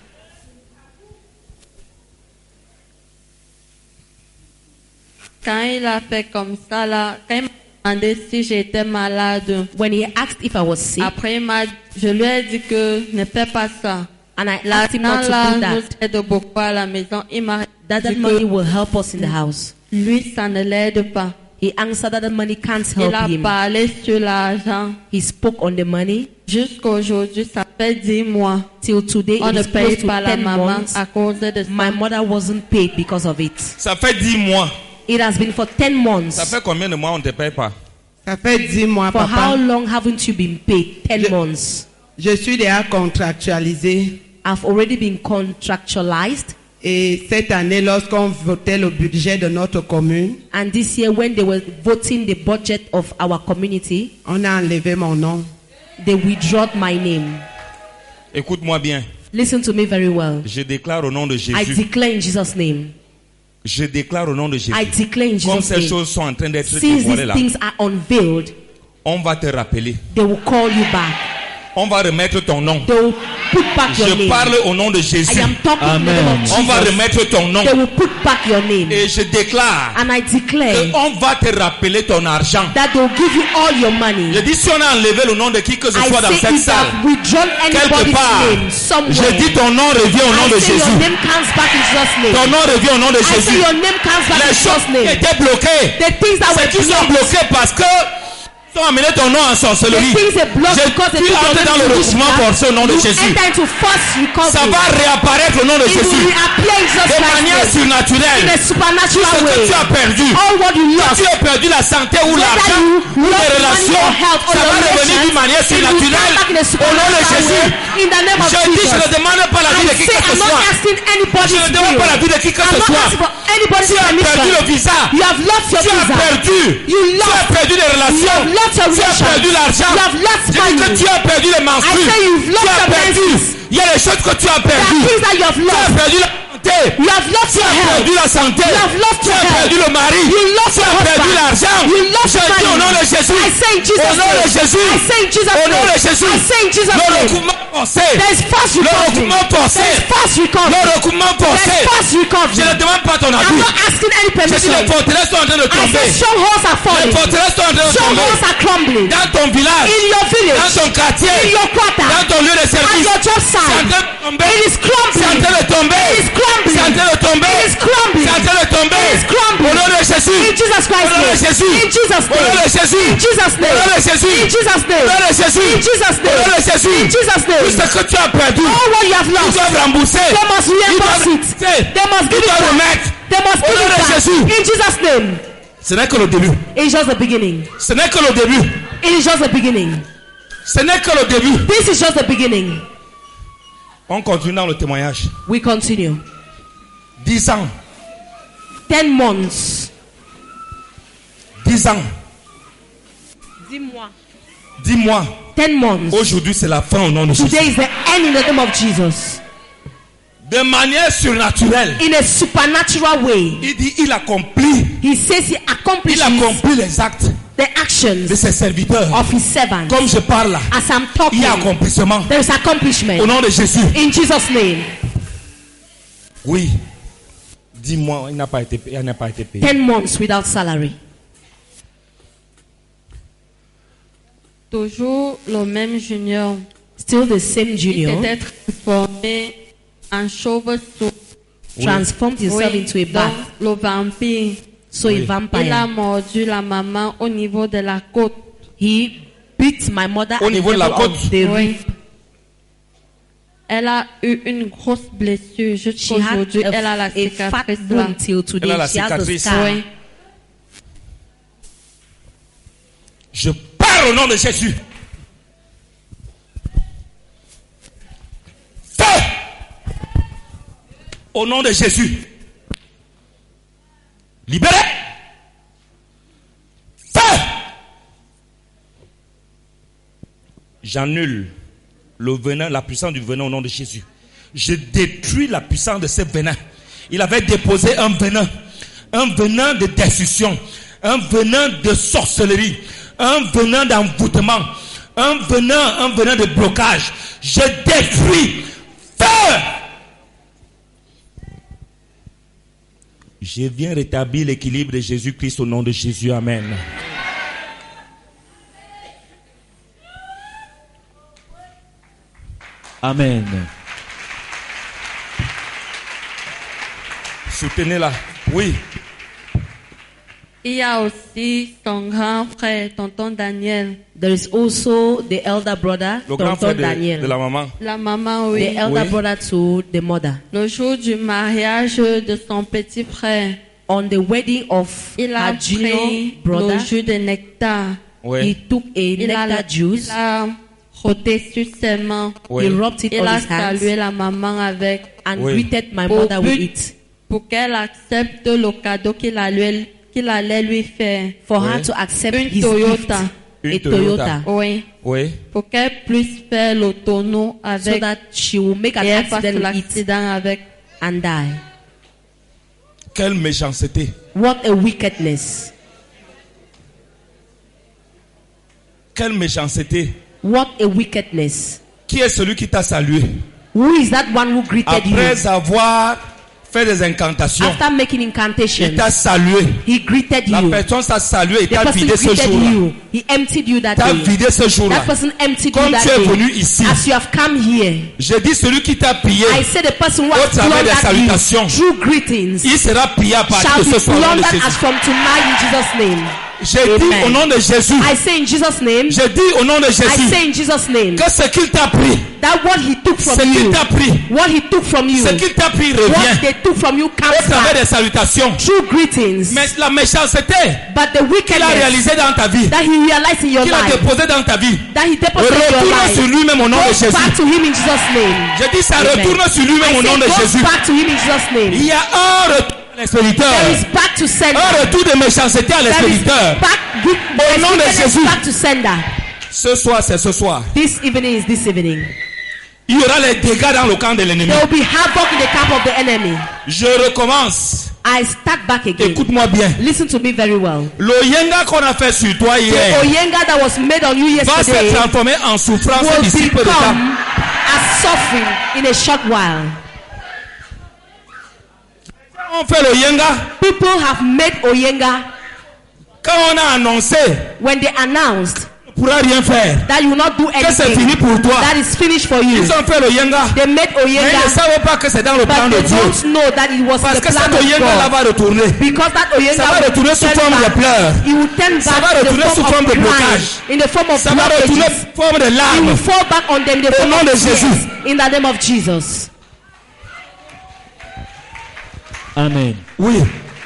Quand il a fait comme ça là, quand il m'a demandé si j'étais malade, When he asked if I was sick, après je lui ai dit que ne fais pas ça. and I asked him not L'argent to là do nous that, aide beaucoup à la maison. Il m'a that dit money que will help us in the house. lui ça ne l'aide pas. He answered that the money can't Il help a him. parlé sur l'argent. He spoke on the money. Jusqu'aujourd'hui, ça fait 10 mois. Till today, On it ne is close paye to pas la 10 maman months. à cause de ça. My mother wasn't paid because of it. Ça fait 10 mois. It has been for 10 months. Ça fait combien de mois on ne te paye pas? Ça fait 10 mois, For how papa. long haven't you been paid? 10 months. Je suis déjà contractualisé. I've already been contractualized. Et cette année, lorsqu'on votait le budget de notre commune, And this year, when they were voting the budget of our community, on a enlevé mon nom. they withdrew my name. Écoute-moi bien. Listen to me very well. Je déclare au nom de I Jésus. declare in Jesus' name. Je déclare au nom de Jésus. I declare in Comme Jesus' ces name. choses sont en train d'être Since dévoilées these là, things are unveiled, on va te rappeler. they will call you back. On va remettre ton nom. They will put back your Je name. parle au nom de I Jésus. am talking in the name of Jesus. On va remettre ton nom. They will put back your name. Et je déclare And I declare qu'on va te rappeler ton argent. that they will give you all your Je money. dis si on a enlevé le nom de qui que ce I soit dans say cette if they salle, have withdrawn quelque anybody's part, name somewhere, je dis ton nom revient au nom de I say your Jésus. name comes back in Jesus' Ton name. nom revient au nom de I say Jésus. your name comes back in Les choses Jesus' qui name. étaient bloquées, The things that were c'est qu'ils sont blocked, bloqués parce que ils ont amené ton nom en the sorcellerie. things they blocked because they Tu took your entres dans name le to regroupement witchcraft. forcé au nom de You Jésus. enter into forced Ça recovery. va réapparaître au nom de It will Jésus. reappear in Jesus De manière Christ's name. In surnaturelle. a Tout supernatural ce que way. tu as perdu, All what you que lost, tu as perdu la santé ou whether l'argent you ou lost les money relations, or health or ça va your revenir relations, d'une manière it will come surnaturelle back in a au nom de supernatural Jésus. way. In the name of Je dis, je ne Jesus. demande pas la vie de I qui say que ce I'm not soit. asking anybody's Je ne demande pas la vie de qui que I'm ce not soit. asking for anybody's Tu as perdu le permission. visa. You have lost your Tu as visa. perdu. You Tu as lost. perdu les You relations. have lost your Tu as relations. perdu l'argent. You have lost Je dis que money. tu as perdu les menstrues. I say you've lost Tu as your perdu. menses. Il y a des choses que tu as There are perdu. things that you have Tu as lost. perdu la santé. You have lost Tu your as health. perdu la santé. You have lost Tu your as health. perdu le mari. You lost Tu your as perdu husband. l'argent. You lost Je dis au money. nom de Jésus. I say in Jesus' Au nom de name. Jésus. I say in Jesus' Au nom name. de Jésus. I say in Jesus' Le name. recouvrement forcé. There's false Le recovery. recoupement forcé. There's false recovery. Le recoupement forcé. There's false recovery. Je ne demande pas ton I'm avis. not asking any Je dis permission. les forteresses sont en train de I tomber. said strongholds are Les falling. forteresses sont en train de tomber. Strongholds are crumbling. Dans ton village, In your dans village, ton quartier, in your quarter, dans ton lieu de at service. your job C'est en site. train de tomber. It is C'est en crumbling. train de tomber. It is crumbling. C'est en train de tomber. It is crumbling. C'est en train de tomber. It is crumbling. Au nom de Jésus. In Jesus Au nom de Christ's Jésus. name. In Jesus' Au nom name. de Jésus. In Jesus' Au nom de name. Jésus. In Jesus' Au nom name. de Jésus. In Jesus' Au nom name. de Jésus. In Jesus' Tout name. ce que tu as perdu, All what you have ils lost, doivent rembourser. they must Ils reimburse doivent, it. tu sais, They must give ils it doivent back. remettre. They must Au give nom it de back. Jésus. In Jesus' name. Ce n'est que le début. It's just the beginning. Ce n'est que le début. It is just the beginning. Ce n'est que le début. This is just the beginning. On continue dans le témoignage. We continue. 10 ans. 10 months. 10 ans. 10 mois. 10 mois. 10 months. Aujourd'hui, c'est la fin au nom de Jésus. Today is the end in the name of Jesus. De manière surnaturelle. In a supernatural way. Il dit, il accomplit. He says he accomplishes Il accomplit les actes the de actions ses serviteurs. of his servants. Comme je parle là, As I'm il talking, y a accomplissement. there is Au accomplishment. nom de Jésus. In Jesus' name. Oui. 10 mois, il n'a pas été payé. 10 months without salary. Toujours le même junior. Still the same Il junior s'était transformé en chauve-souris. transformed himself into a bat. Donc, le vampire. So a Il a vampire. mordu la maman au niveau de la côte. He beat my mother Au at the niveau de la level of côte. the Oui. rib. Elle a eu une grosse blessure. She Jusqu'à had aujourd'hui, elle a la a fat cicatrice là. wound till today. Elle a la She has the cicatrice. scar. Oui. Je parle au nom de Jésus. Feu! Au nom de Jésus. Libéré. Feu! J'annule le venin, la puissance du venin au nom de Jésus. Je détruis la puissance de ce venin. Il avait déposé un venin de destruction, un venin de sorcellerie, un venin d'envoûtement, un venin de blocage. Je détruis. Feu! Je viens rétablir l'équilibre de Jésus-Christ au nom de Jésus. Amen. Amen. Soutenez-la. Oui. Il y a aussi son grand frère, tonton Daniel. There is also the elder brother, Le grand frère Tonton Daniel. de la maman. La maman, The oui. elder Oui. brother to the mother. Le jour du mariage de son petit frère, On the wedding of il a her junior pris brother, le jus de nectar. he Oui. took a Il a, nectar juice. il a frotté sur ses mains. Oui. He rubbed it Il on a his hands salué la maman avec and Oui. greeted my Au mother with but- it pour qu'elle accepte le cadeau qu'il allait lui faire. for Oui. her to accept Une his Toyota. gift. Une A Toyota. Toyota. Oui. Oui. Pour qu'elle puisse faire le tonneau So avec that she will make an et elle fasse accident with it l'accident avec. and die. Quelle méchanceté. What a wickedness. Quelle méchanceté. What a wickedness. Qui est celui qui t'a salué? Who is that one who greeted you? Après avoir fait des incantations, After making il incantations, t'a salué. he greeted La you. personne t'a salué et The t'a person vidé ce greeted jour-là. you. He emptied you that T'a day. vidé ce jour-là. That person emptied Comme you tu that es venu day. ici, As you have come here, je dis celui qui t'a prié, I say the person who Au has travers des plundered you salutations, through greetings il sera prié à partir shall de be ce soir au nom de plundered Jésus. as from tonight in Jesus' name. J'ai dit Amen. au nom de Jésus, I say in Jesus' name, je dis au nom de I Jésus, say in Jesus' name, que ce qu'il t'a pris, that what he took ce from qu'il you, t'a pris, what he took from you, ce qu'il t'a pris what revient they took from you au comes travers back des salutations. through greetings. Mais la méchanceté But the qu'il a wickedness réalisé dans ta vie, that he realized in your qu'il a life, déposé dans ta vie, that he deposited in your retourne sur life, lui-même au nom de goes back Jésus. to him in Jesus' name. Je dis ça Amen. retourne sur lui-même I au nom de say goes Jésus. back to him in Jesus' name. Il y a un retour à l'expéditeur, There is back to sender. un retour de méchanceté à There is l'expéditeur. back, there is nom de wickedness Jésus. back to sender. Ce soir, c'est ce soir. This evening is this evening. Il y aura les dégâts dans le camp de l'ennemi. There will be havoc in the camp of the enemy. Je recommence. I start back again. Écoute-moi bien. Listen to me very well. Le yenga qu'on a fait sur toi The hier oyenga that was made on you va se yesterday transformer en souffrance will d'ici peu de temps. become are suffering in a short while. On fait le yenga. People have made Oyenga Quand on a annoncé, when they announced on ne pourra rien faire. that you will not do Que c'est anything. fini pour toi. That is finished for you. Ils ont fait le yenga. They made Mais ils ne Oyenga, savaient pas que c'est dans le plan but de they Dieu. don't know that it was Parce the que plan cet of yenga-là God. va retourner. Because that Oyenga Ça va will retourner sous turn forme de back. pleurs. It will turn Ça va back in retourner the sous form forme of de crying, blocage. in the form of Ça va retourner blockages. sous forme de It will larmes. fall back on them in the Au form nom of de tears. Jésus. In the name of Jesus. Amen. Oui.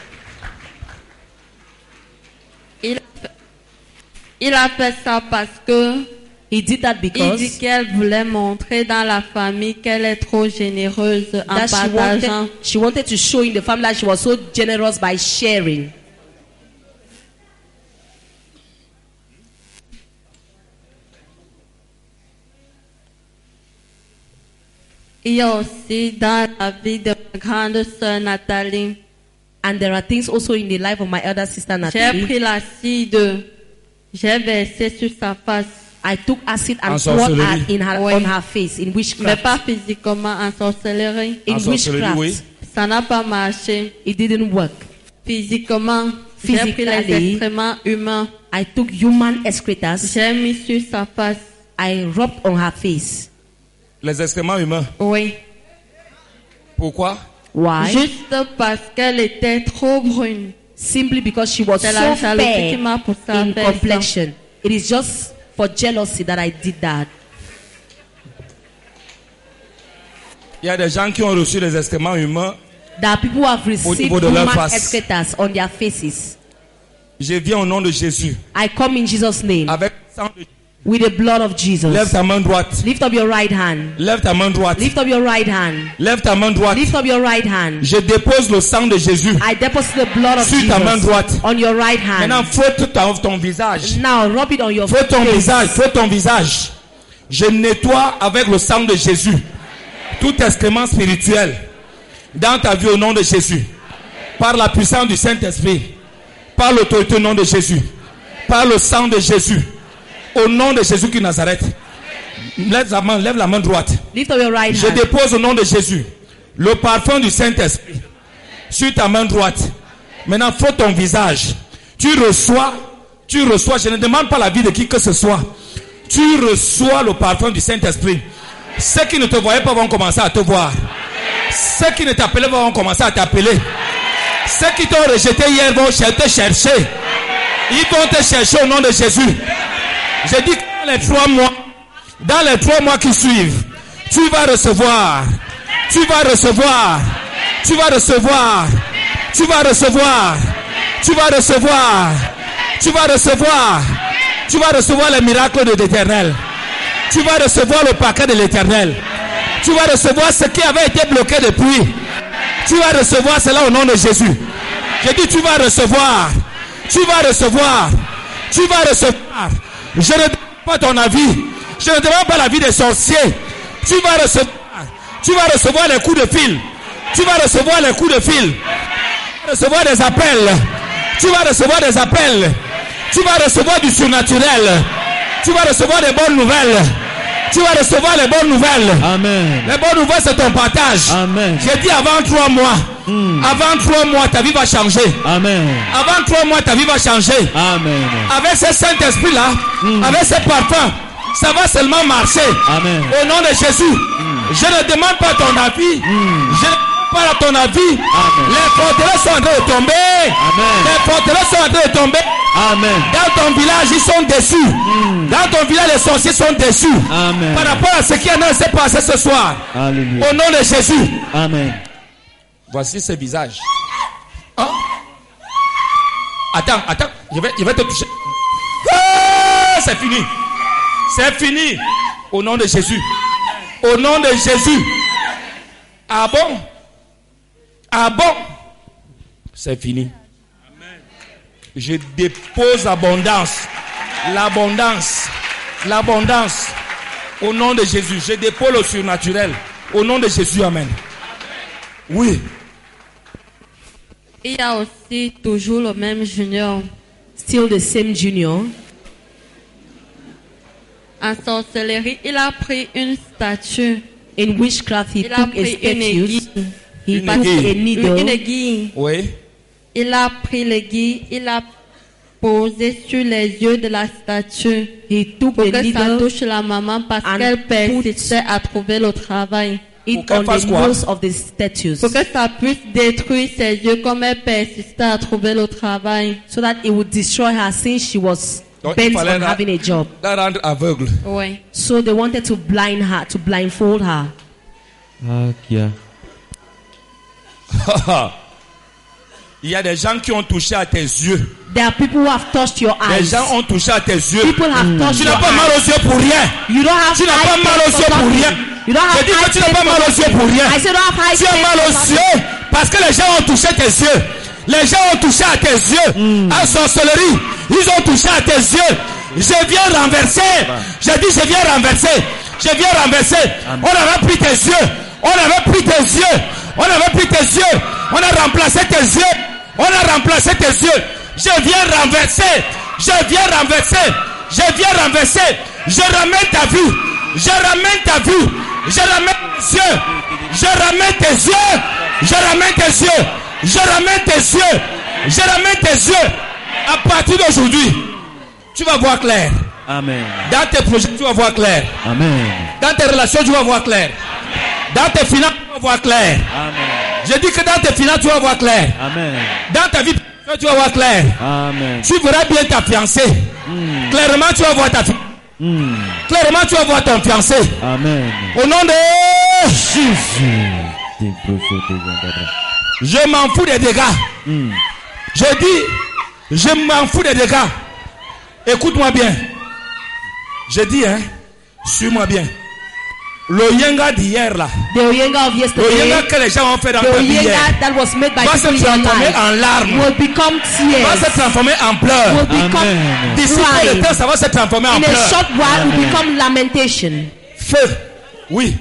Il a fait ça parce que He did that il because dit qu'elle voulait montrer dans la famille qu'elle est trop généreuse en that partageant. she wanted to show in the family that she was so generous by sharing. Il y a aussi dans la vie de ma grande sœur Nathalie. And there are things also in the life of my elder sister J'ai Natalie. pris l'acide, j'ai versé sur sa face, I took acid and En poured sorcellerie. it in her, Oui. on her face in mais witchcraft. pas physiquement en sorcellerie. In En sorcellerie, witchcraft, oui. Ça n'a pas marché. it didn't work. Physiquement, j'ai pris les Physically. excréments humains, I took human excretors. j'ai mis sur sa face. I rubbed on her face. Les excréments humains. Oui. Pourquoi? Why? Juste parce qu'elle était trop brune. Simply because she was C'est la so jalousie qui fair m'a poussé à in faire ça. complexion. It is just for jealousy that I did that. Il y a des gens qui ont reçu les excréments humains. There are people who have received niveau de leur human face. excretors on their faces. Je viens au nom de Jésus. I come in Jesus' name Avec le sang de- with the blood of Jesus. Lève ta main droite. Lift up your right hand. Lève ta main droite. Lift up your right hand. Lève ta main droite. Lift up your right hand. Je dépose le sang de Jésus. I deposit the blood of Sur ta main Jesus droite. on your right hand. Maintenant, frotte ton visage. Now rub it on your Frotte ton face. visage. Frotte ton visage. Je nettoie avec le sang de Jésus tout excrément spirituel dans ta vie au nom de Jésus. Par la puissance du Saint-Esprit. Par l'autorité au nom de Jésus. Par le sang de Jésus. Au nom de Jésus qui Nazareth. Lève la main droite. Lift up your right Je hand. dépose au nom de Jésus le parfum du Saint-Esprit sur ta main droite. Maintenant, frotte ton visage. Tu reçois, je ne demande pas la vie de qui que ce soit. Tu reçois le parfum du Saint-Esprit. Ceux qui ne te voyaient pas vont commencer à te voir. Ceux qui ne t'appelaient pas vont commencer à t'appeler. Ceux qui t'ont rejeté hier vont te chercher. Ils vont te chercher au nom de Jésus. Je dis que dans les 3 mois qui suivent, tu vas recevoir, tu vas recevoir, tu vas recevoir, tu vas recevoir, tu vas recevoir, tu vas recevoir, tu vas recevoir les miracles de l'Éternel. Tu vas recevoir le paquet de l'Éternel. Tu vas recevoir ce qui avait été bloqué depuis. Tu vas recevoir cela au nom de Jésus. Je dis tu vas recevoir, tu vas recevoir, tu vas recevoir. Je ne demande pas ton avis. Je ne demande pas la vie des sorciers. Tu vas recevoir les coups de fil. Tu vas recevoir les coups de fil. Tu vas recevoir des appels. Tu vas recevoir des appels. Tu vas recevoir du surnaturel. Tu vas recevoir des bonnes nouvelles. Tu vas recevoir les bonnes nouvelles. Amen. Les bonnes nouvelles, c'est ton partage. Amen. J'ai dit avant 3 mois. Avant 3 mois, ta vie va changer. Amen. Avant 3 mois, ta vie va changer. Amen. Avec ce Saint-Esprit-là, avec ce parfum, ça va seulement marcher. Amen. Au nom de Jésus. Je ne demande pas ton avis. Je ne demande pas ton avis. Amen. Les forteresses sont en train de tomber. Amen. Les forteresses sont en train de tomber. Amen. Dans ton village, ils sont déçus. Dans ton village, les sorciers sont déçus. Amen. Par rapport à ce qui est en train de se passer ce soir. Alléluia. Au nom de Jésus. Amen. Voici ce visage. Hein? Attends. Je vais te toucher. Ah, c'est fini. C'est fini. Au nom de Jésus. Au nom de Jésus. Ah bon? Ah bon? C'est fini. Je dépose l'abondance. L'abondance. L'abondance. Au nom de Jésus. Je dépose le surnaturel. Au nom de Jésus. Amen. Oui. Il y a aussi toujours le même junior. Still the same junior. En sorcellerie, il a pris une statue. In witchcraft, he Il a took a pris une statue. aiguille. He Une took aiguille. a Une needle. aiguille. Oui. Il a pris l'aiguille, il a posé sur les yeux de la statue He took pour the que ça needle touche la maman parce and qu'elle persistait à trouver le travail. it Pour qu'elle on fasse the quoi? nose of the statues, Pour que ça puisse détruire ses yeux comme elle persistait à trouver le travail. so that it would destroy her since she was Donc, il bent fallait on having a job. la rendre aveugle. Oui. So they wanted to blind her, to blindfold her. Ah, Kia. Il y a des gens qui ont touché à tes yeux. There are people who have touched your Les eyes. gens ont touché à tes yeux. People have touched Tu your n'as pas mal eyes. aux yeux pour rien. You don't have Tu n'as eye pas mal pain aux for yeux pour nothing. rien. You don't Je have dis que eye tu n'as pain pas for mal aux yeux nothing. pour rien. I said don't have eye Tu as pain mal for aux nothing. yeux parce que les gens ont touché tes yeux. Les gens ont touché à tes yeux. À sorcellerie, ils ont touché à tes yeux. Je viens renverser. Je dis je viens renverser. Je viens renverser. On avait pris tes yeux. On avait pris tes yeux. On avait pris tes yeux. On a remplacé tes yeux. On a remplacé tes yeux. Je viens renverser. Je viens renverser. Je viens renverser. Je ramène ta vie. Je ramène ta vie. Je ramène tes yeux. Je ramène tes yeux. Je ramène tes yeux. Je ramène tes yeux. Je ramène tes yeux. À partir d'aujourd'hui, tu vas voir clair. Amen. Dans tes projets, tu vas voir clair. Amen. Dans tes relations, tu vas voir clair. Dans tes finances, tu vas voir clair. Amen. Je dis que dans tes finances, tu vas voir clair. Amen. Dans ta vie, tu vas voir clair. Amen. Tu verras bien ta fiancée. Clairement, tu vas voir ta fiancée. Clairement, tu vas voir ton fiancé. Amen. Au nom de Jésus. je m'en fous des dégâts. Je dis, je m'en fous des dégâts. Écoute-moi bien. Je dis, suis-moi bien. Le yenga d'hier là, The Oyenga of le yesterday, yenga que les gens ont fait dans the ta vie Oyenga hier, that was made by va se people in your transformer life, en larmes, will become va tears, se transformer en will pleurs. become Amen. D'ici peu de crying. temps, ça va se transformer en In a pleurs. short while, will become lamentation. Feu, oui.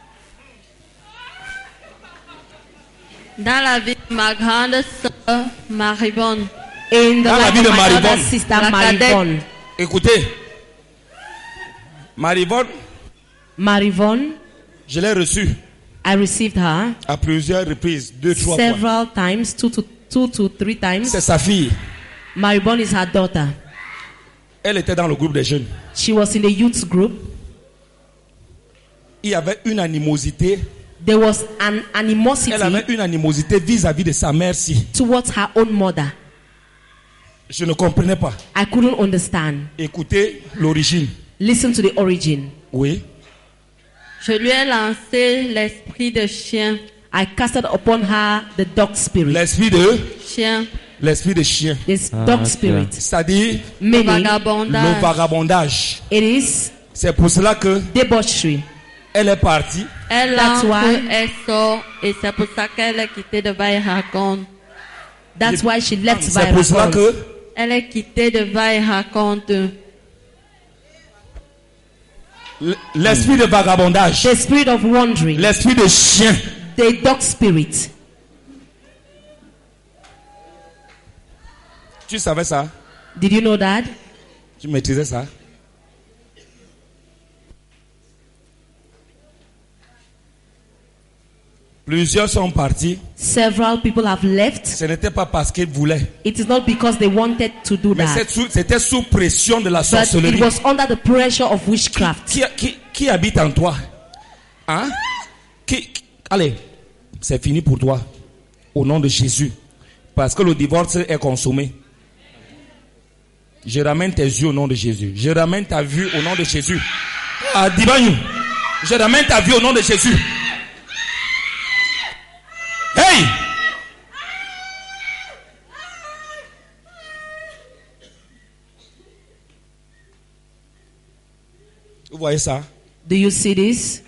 Dans la vie de ma grande sœur Marivonne, In the Dans la life vie of de my Marivonne. other sister La Marivonne. Écoutez, Marivonne, Marivonne, je l'ai reçue I received her à plusieurs reprises, 2, 3 fois. several times, two to three times. C'est sa fille. Marivonne is her daughter. Elle était dans le groupe des jeunes. She was in the youth group. Il y avait une animosité. There was an animosity Elle avait une animosité vis-à-vis de sa mère si. towards her own mother. Je ne comprenais pas. I couldn't understand. Écoutez l'origine. Listen to the origin. Oui. je lui ai lancé l'esprit de chien. I casted upon her the dog spirit. L'esprit de Chien, chien. This Ah, dog ok. spirit. C'est-à-dire Meaning, le vagabondage. vagabondage. it is C'est pour cela que debauchery. elle est partie. Elle That's entre, why- elle sort, et c'est pour ça qu'elle est quittée de Vairacon. That's why she left C'est pour cela Vairacon. que Elle est quittée de Vairacon. l'esprit de vagabondage, The spirit of wandering, l'esprit de chien, the dog spirit. tu savais ça? Did you know that? Tu maîtrisais ça? Plusieurs sont partis. Several people have left. Ce n'était pas parce qu'ils voulaient, It is not because they wanted to do mais that, c'était sous pression de la but sorcellerie. it was under the pressure of witchcraft. Qui habite en toi? Hein? Allez, c'est fini pour toi. Au nom de Jésus. Parce que le divorce est consommé. Je ramène tes yeux au nom de Jésus. Je ramène ta vue au nom de Jésus. Ah, Dibanyou. Je ramène ta vue au nom de Jésus. Hey! Vous voyez ça? Do you see this?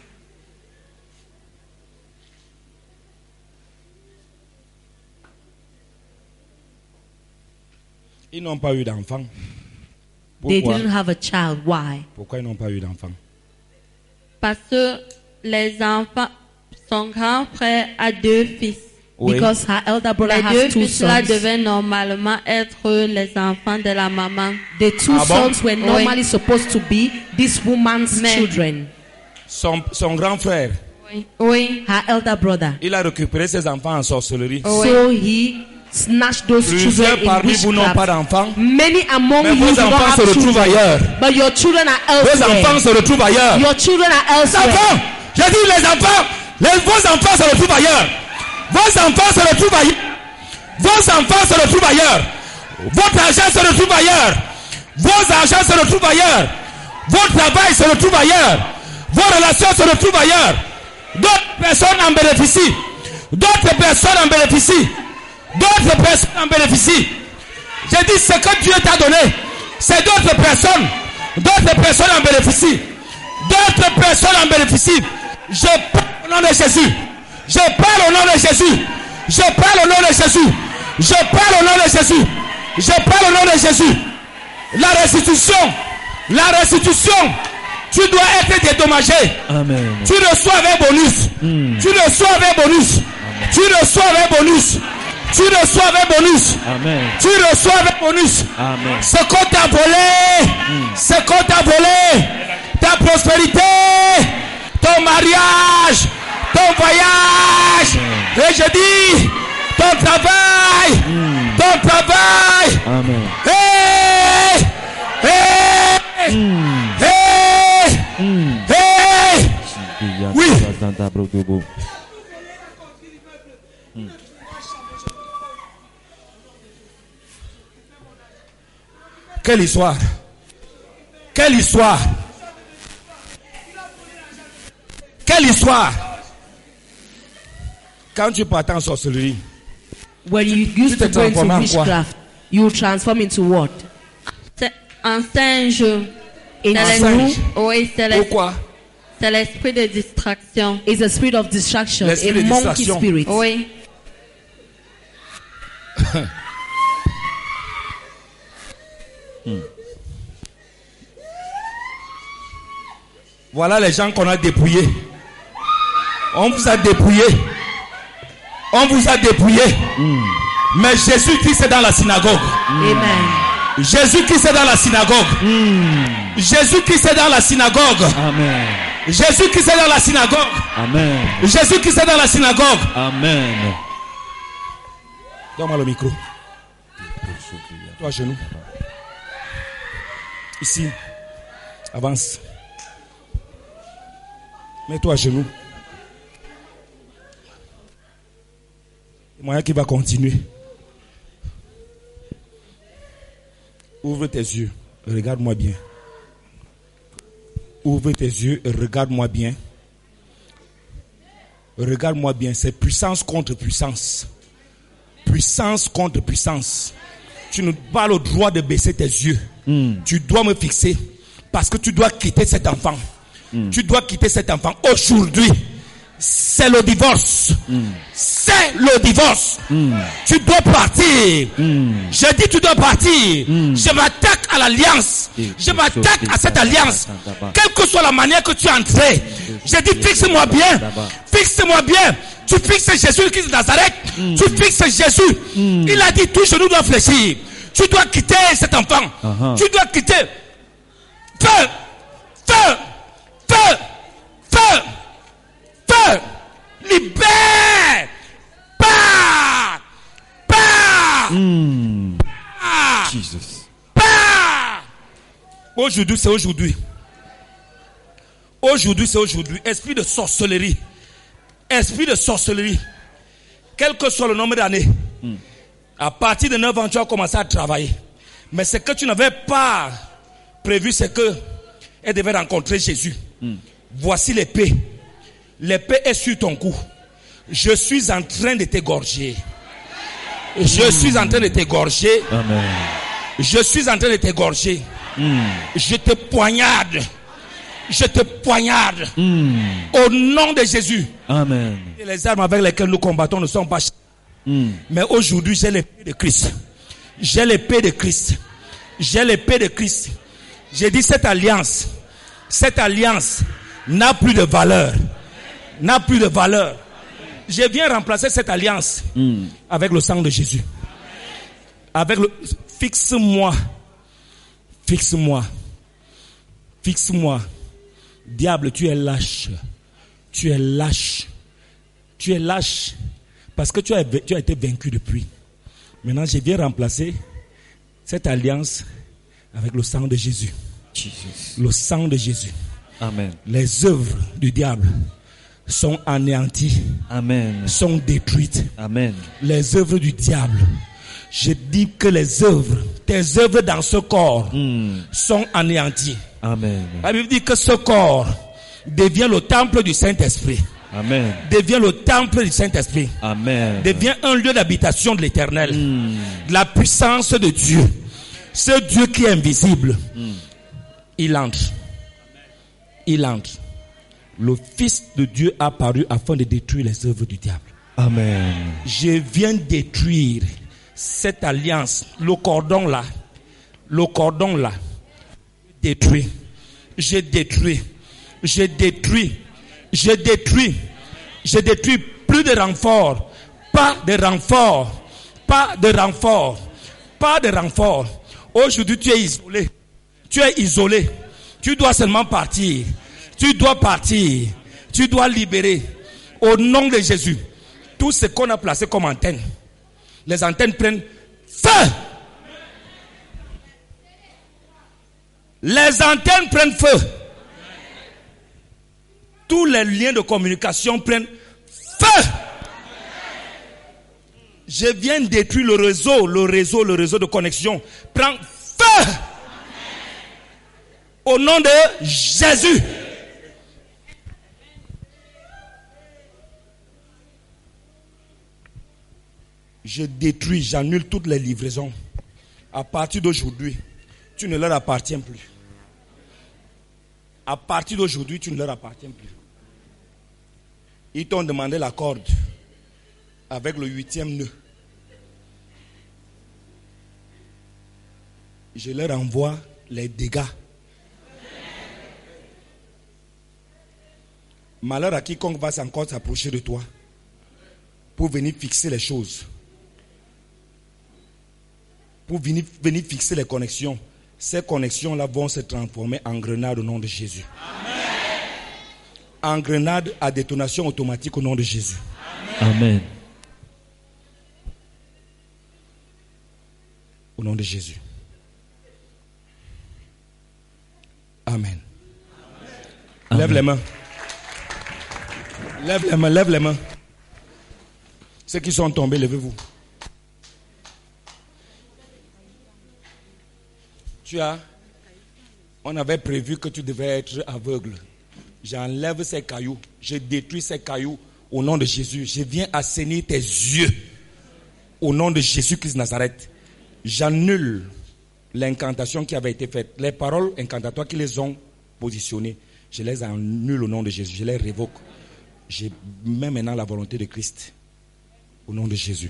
Ils n'ont pas eu d'enfant. They Pourquoi? didn't have a child. Why? Pourquoi ils n'ont pas eu d'enfant? Parce que les enfants, son grand frère a 2 fils. Oui. Because her elder brother Les deux has two fils-là sons. devaient normalement être les enfants de la maman. The two Ah bon? sons were normally supposed to be this woman's Mais- children. Son grand frère, Oui. Oui. Her elder brother. il a récupéré ses enfants en sorcellerie. Oui. So he snatched those Plusieurs children in parmi vous n'ont pas witchcraft. d'enfants, Many among mais you vos do not enfants se have retrouvent children, ailleurs. but your children are Vos enfants elsewhere. se retrouvent ailleurs. Your children are Les elsewhere. enfants, j'ai dit les enfants, vos enfants se retrouvent ailleurs. Vos enfants se retrouvent ailleurs. Vos enfants se retrouvent ailleurs. Votre argent se retrouve ailleurs. Vos argents se retrouvent ailleurs. Votre travail se retrouve ailleurs. Vos relations se retrouvent ailleurs. D'autres personnes en bénéficient. D'autres personnes en bénéficient. D'autres personnes en bénéficient. J'ai dit ce que Dieu t'a donné. C'est d'autres personnes. D'autres personnes en bénéficient. D'autres personnes en bénéficient. Je parle au nom de Jésus. Je parle au nom de Jésus. Je parle au nom de Jésus. Je parle au nom de Jésus. Je parle au nom de Jésus. La restitution. La restitution. Tu dois être dédommagé. Amen. Tu reçois avec bonus. Tu reçois avec bonus. Tu reçois avec bonus. Tu reçois avec bonus. Amen. Tu reçois avec bonus. Amen. Ce qu'on t'a volé, ce qu'on t'a volé, ta prospérité, ton mariage, ton voyage, et je dis, ton travail, ton travail. Amen. Hey! Hey! Hey! Hey! Oui. Quelle histoire! Quelle histoire! Quelle histoire! Quand tu partais en sorcellerie, When you used Tu to go into transformes en quoi? witchcraft, you transform into what? C'est un singe. C'est Into l'esprit- Oui, pourquoi? c'est l'esprit de distraction. is a spirit of distraction, L'esprit a de monkey distraction. spirit. Oui. Voilà les gens qu'on a dépouillés. On vous a dépouillé. On vous a dépouillé. Mais Jésus-Christ est dans la synagogue. Amen. Jésus-Christ est dans la synagogue. Jésus-Christ est dans la synagogue. Amen. Jésus-Christ est dans la synagogue. Amen. Jésus-Christ est dans la synagogue. Amen. Donne-moi le micro. Toi à genoux. Ici. Avance. Mets-toi à genoux. Moyen qui va continuer. Ouvre tes yeux. Regarde-moi bien. Ouvre tes yeux et regarde-moi bien. Regarde-moi bien. C'est puissance contre puissance. Puissance contre puissance. Tu n'as pas le droit de baisser tes yeux. Tu dois me fixer. Parce que tu dois quitter cet enfant. Tu dois quitter cet enfant. Aujourd'hui, c'est le divorce. C'est le divorce. Tu dois partir. Je dis tu dois partir. Je m'attaque à l'alliance. Je m'attaque à cette alliance. Quelle que soit la manière que tu es entré. Je dis fixe-moi bien. Fixe-moi bien. Tu fixes Jésus-Christ de Nazareth. Tu fixes Jésus. Il a dit tout genou doit fléchir. Tu dois quitter cet enfant. Tu dois quitter. Feu. Feu. Feu. Feu. Feu. Libère. Pas. Pas. Pas. Jesus. Pas. Aujourd'hui, c'est aujourd'hui. Aujourd'hui, c'est aujourd'hui. Esprit de sorcellerie. Esprit de sorcellerie. Quel que soit le nombre d'années. À partir de 9 ans, tu as commencé à travailler. Mais ce que tu n'avais pas prévu, c'est que elle devait rencontrer Jésus. Voici l'épée. L'épée est sur ton cou. Je suis en train de t'égorger. Je suis en train de t'égorger. Amen. Je suis en train de t'égorger. Je te poignarde. Je te poignarde. Au nom de Jésus. Amen. Et les armes avec lesquelles nous combattons ne sont pas... Mais aujourd'hui, j'ai l'épée de Christ. J'ai l'épée de Christ. J'ai l'épée de Christ. J'ai dit cette alliance n'a plus de valeur. N'a plus de valeur. Je viens remplacer cette alliance avec le sang de Jésus. Avec le... Fixe-moi. Fixe-moi. Fixe-moi. Diable, tu es lâche. Tu es lâche. Tu es lâche. Parce que tu as été vaincu depuis. Maintenant, je viens remplacer cette alliance avec le sang de Jésus. Jesus. Le sang de Jésus. Amen. Les œuvres du diable sont anéanties, Amen. sont détruites. Amen. Les œuvres du diable. Je dis que les œuvres, tes œuvres dans ce corps sont anéanties. Amen. La Bible dit que ce corps devient le temple du Saint-Esprit. Amen. Devient le temple du Saint-Esprit. Amen. Devient un lieu d'habitation de l'Éternel. De la puissance de Dieu. Ce Dieu qui est invisible. Il entre. Il entre. Le Fils de Dieu a apparu afin de détruire les œuvres du diable. Amen. Je viens détruire cette alliance, le cordon là, détruit. Je détruis plus de renfort, pas de renfort. Aujourd'hui tu es isolé, tu dois seulement partir, tu dois libérer au nom de Jésus tout ce qu'on a placé comme antenne. Les antennes prennent feu. Les antennes prennent feu. Tous les liens de communication prennent feu. Je viens détruire le réseau de connexion. Prends feu. Au nom de Jésus. Je détruis, j'annule toutes les livraisons. À partir d'aujourd'hui, tu ne leur appartiens plus. À partir d'aujourd'hui, tu ne leur appartiens plus. Ils t'ont demandé la corde avec le 8e nœud. Je leur envoie les dégâts. Malheur à quiconque va encore s'approcher de toi pour venir fixer les choses. Pour venir fixer les connexions. Ces connexions-là vont se transformer en grenades au nom de Jésus. Amen. En grenades à détonation automatique au nom de Jésus. Amen. Au nom de Jésus. Amen. Amen. Lève les mains. Lève les mains. Ceux qui sont tombés, levez-vous. On avait prévu que tu devais être aveugle. J'enlève ces cailloux. Je détruis ces cailloux au nom de Jésus. Je viens assainir tes yeux au nom de Jésus-Christ de Nazareth. J'annule l'incantation qui avait été faite. Les paroles incantatoires qui les ont positionnées, je les annule au nom de Jésus. Je les révoque. Je mets maintenant la volonté de Christ au nom de Jésus.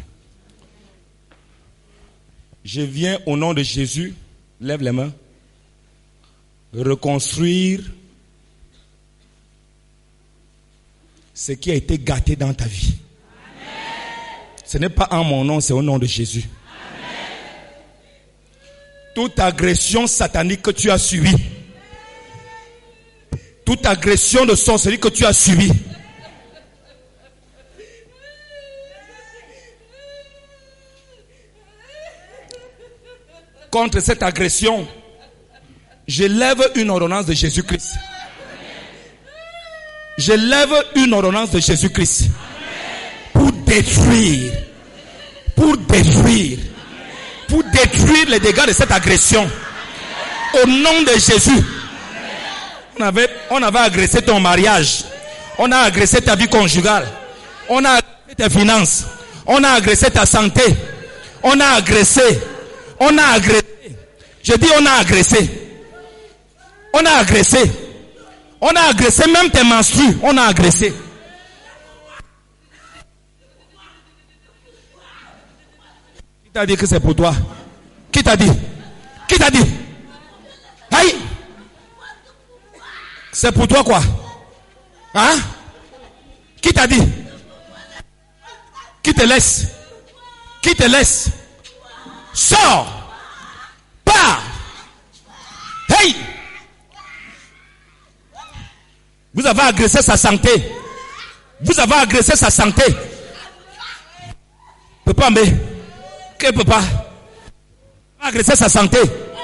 Je viens au nom de Jésus. Lève les mains. Reconstruire ce qui a été gâté dans ta vie. Amen. Ce n'est pas en mon nom, c'est au nom de Jésus. Amen. Toute agression satanique que tu as subie, toute agression de sorcellerie que tu as subie, contre cette agression, je lève une ordonnance de Jésus-Christ. Je lève une ordonnance de Jésus-Christ pour détruire les dégâts de cette agression. Au nom de Jésus. On avait agressé ton mariage. On a agressé ta vie conjugale. On a agressé tes finances. On a agressé ta santé. On a agressé. Je dis on a agressé. On a agressé même tes menstrues. On a agressé. Qui t'a dit que c'est pour toi? Qui t'a dit? Aïe! C'est pour toi quoi? Hein? Qui t'a dit? Qui te laisse? Qui te laisse? Sors! Pars! Hey! Vous avez agressé sa santé. Vous avez agressé sa santé. Papa, mais quel papa? Agressé sa santé.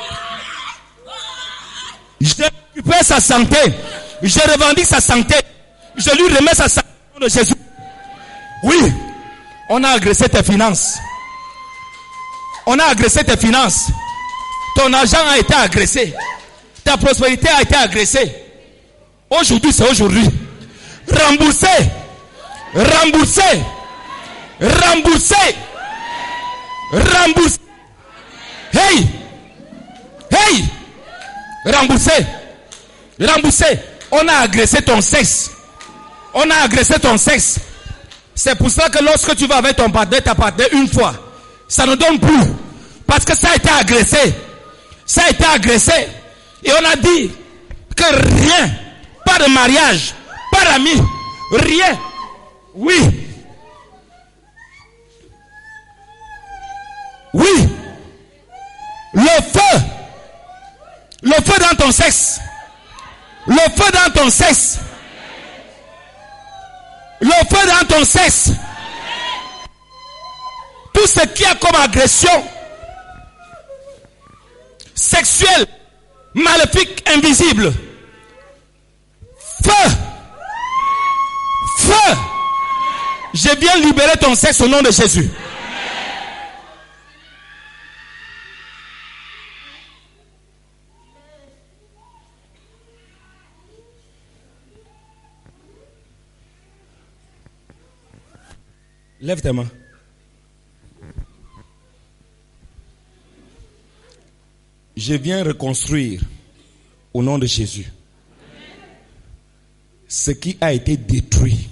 Je récupère sa santé. Je revendique sa santé. Je lui remets sa santé au nom de Jésus. Oui, on a agressé tes finances. On a agressé tes finances. Ton argent a été agressé. Ta prospérité a été agressée. Aujourd'hui, c'est aujourd'hui. Remboursé. Remboursé. Remboursé. Remboursé. Hey. Hey. Remboursé. Remboursé. On a agressé ton sexe. On a agressé ton sexe. C'est pour ça que lorsque tu vas avec ton partenaire, ta partenaire une fois, ça ne donne plus. Parce que ça a été agressé. Ça a été agressé. Et on a dit que rien, pas de mariage, pas d'amis, rien. Oui. Oui. Le feu dans ton sexe. Le feu dans ton sexe. Le feu dans ton sexe. Tout ce qui a comme agression sexuelle, maléfique, invisible. Feu. Feu. Je viens libérer ton sexe au nom de Jésus. Lève tes mains. Je viens reconstruire au nom de Jésus ce qui a été détruit.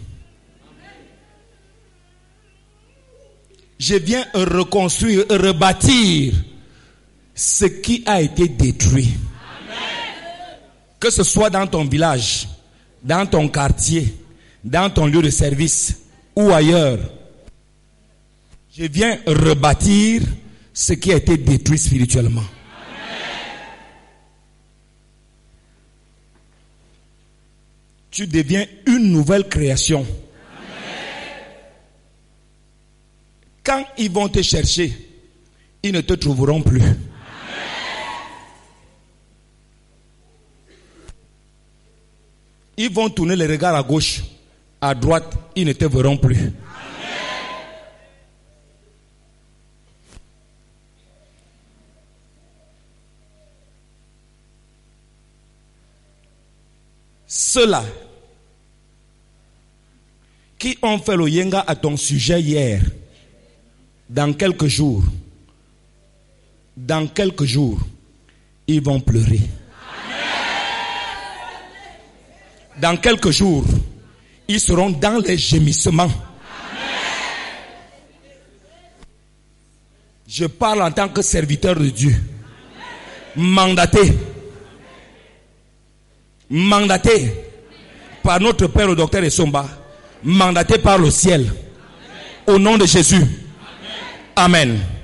Je viens reconstruire, rebâtir ce qui a été détruit. Que ce soit dans ton village, dans ton quartier, dans ton lieu de service ou ailleurs. Je viens rebâtir ce qui a été détruit spirituellement. Tu deviens une nouvelle création. Quand ils vont te chercher, ils ne te trouveront plus. Ils vont tourner les regards à gauche, à droite, ils ne te verront plus. Ceux-là qui ont fait le yenga à ton sujet hier, dans quelques jours, ils vont pleurer. Dans quelques jours, ils seront dans les gémissements. Je parle en tant que serviteur de Dieu, mandaté par notre Père le docteur Essomba, mandaté par le ciel, au nom de Jésus. Amen.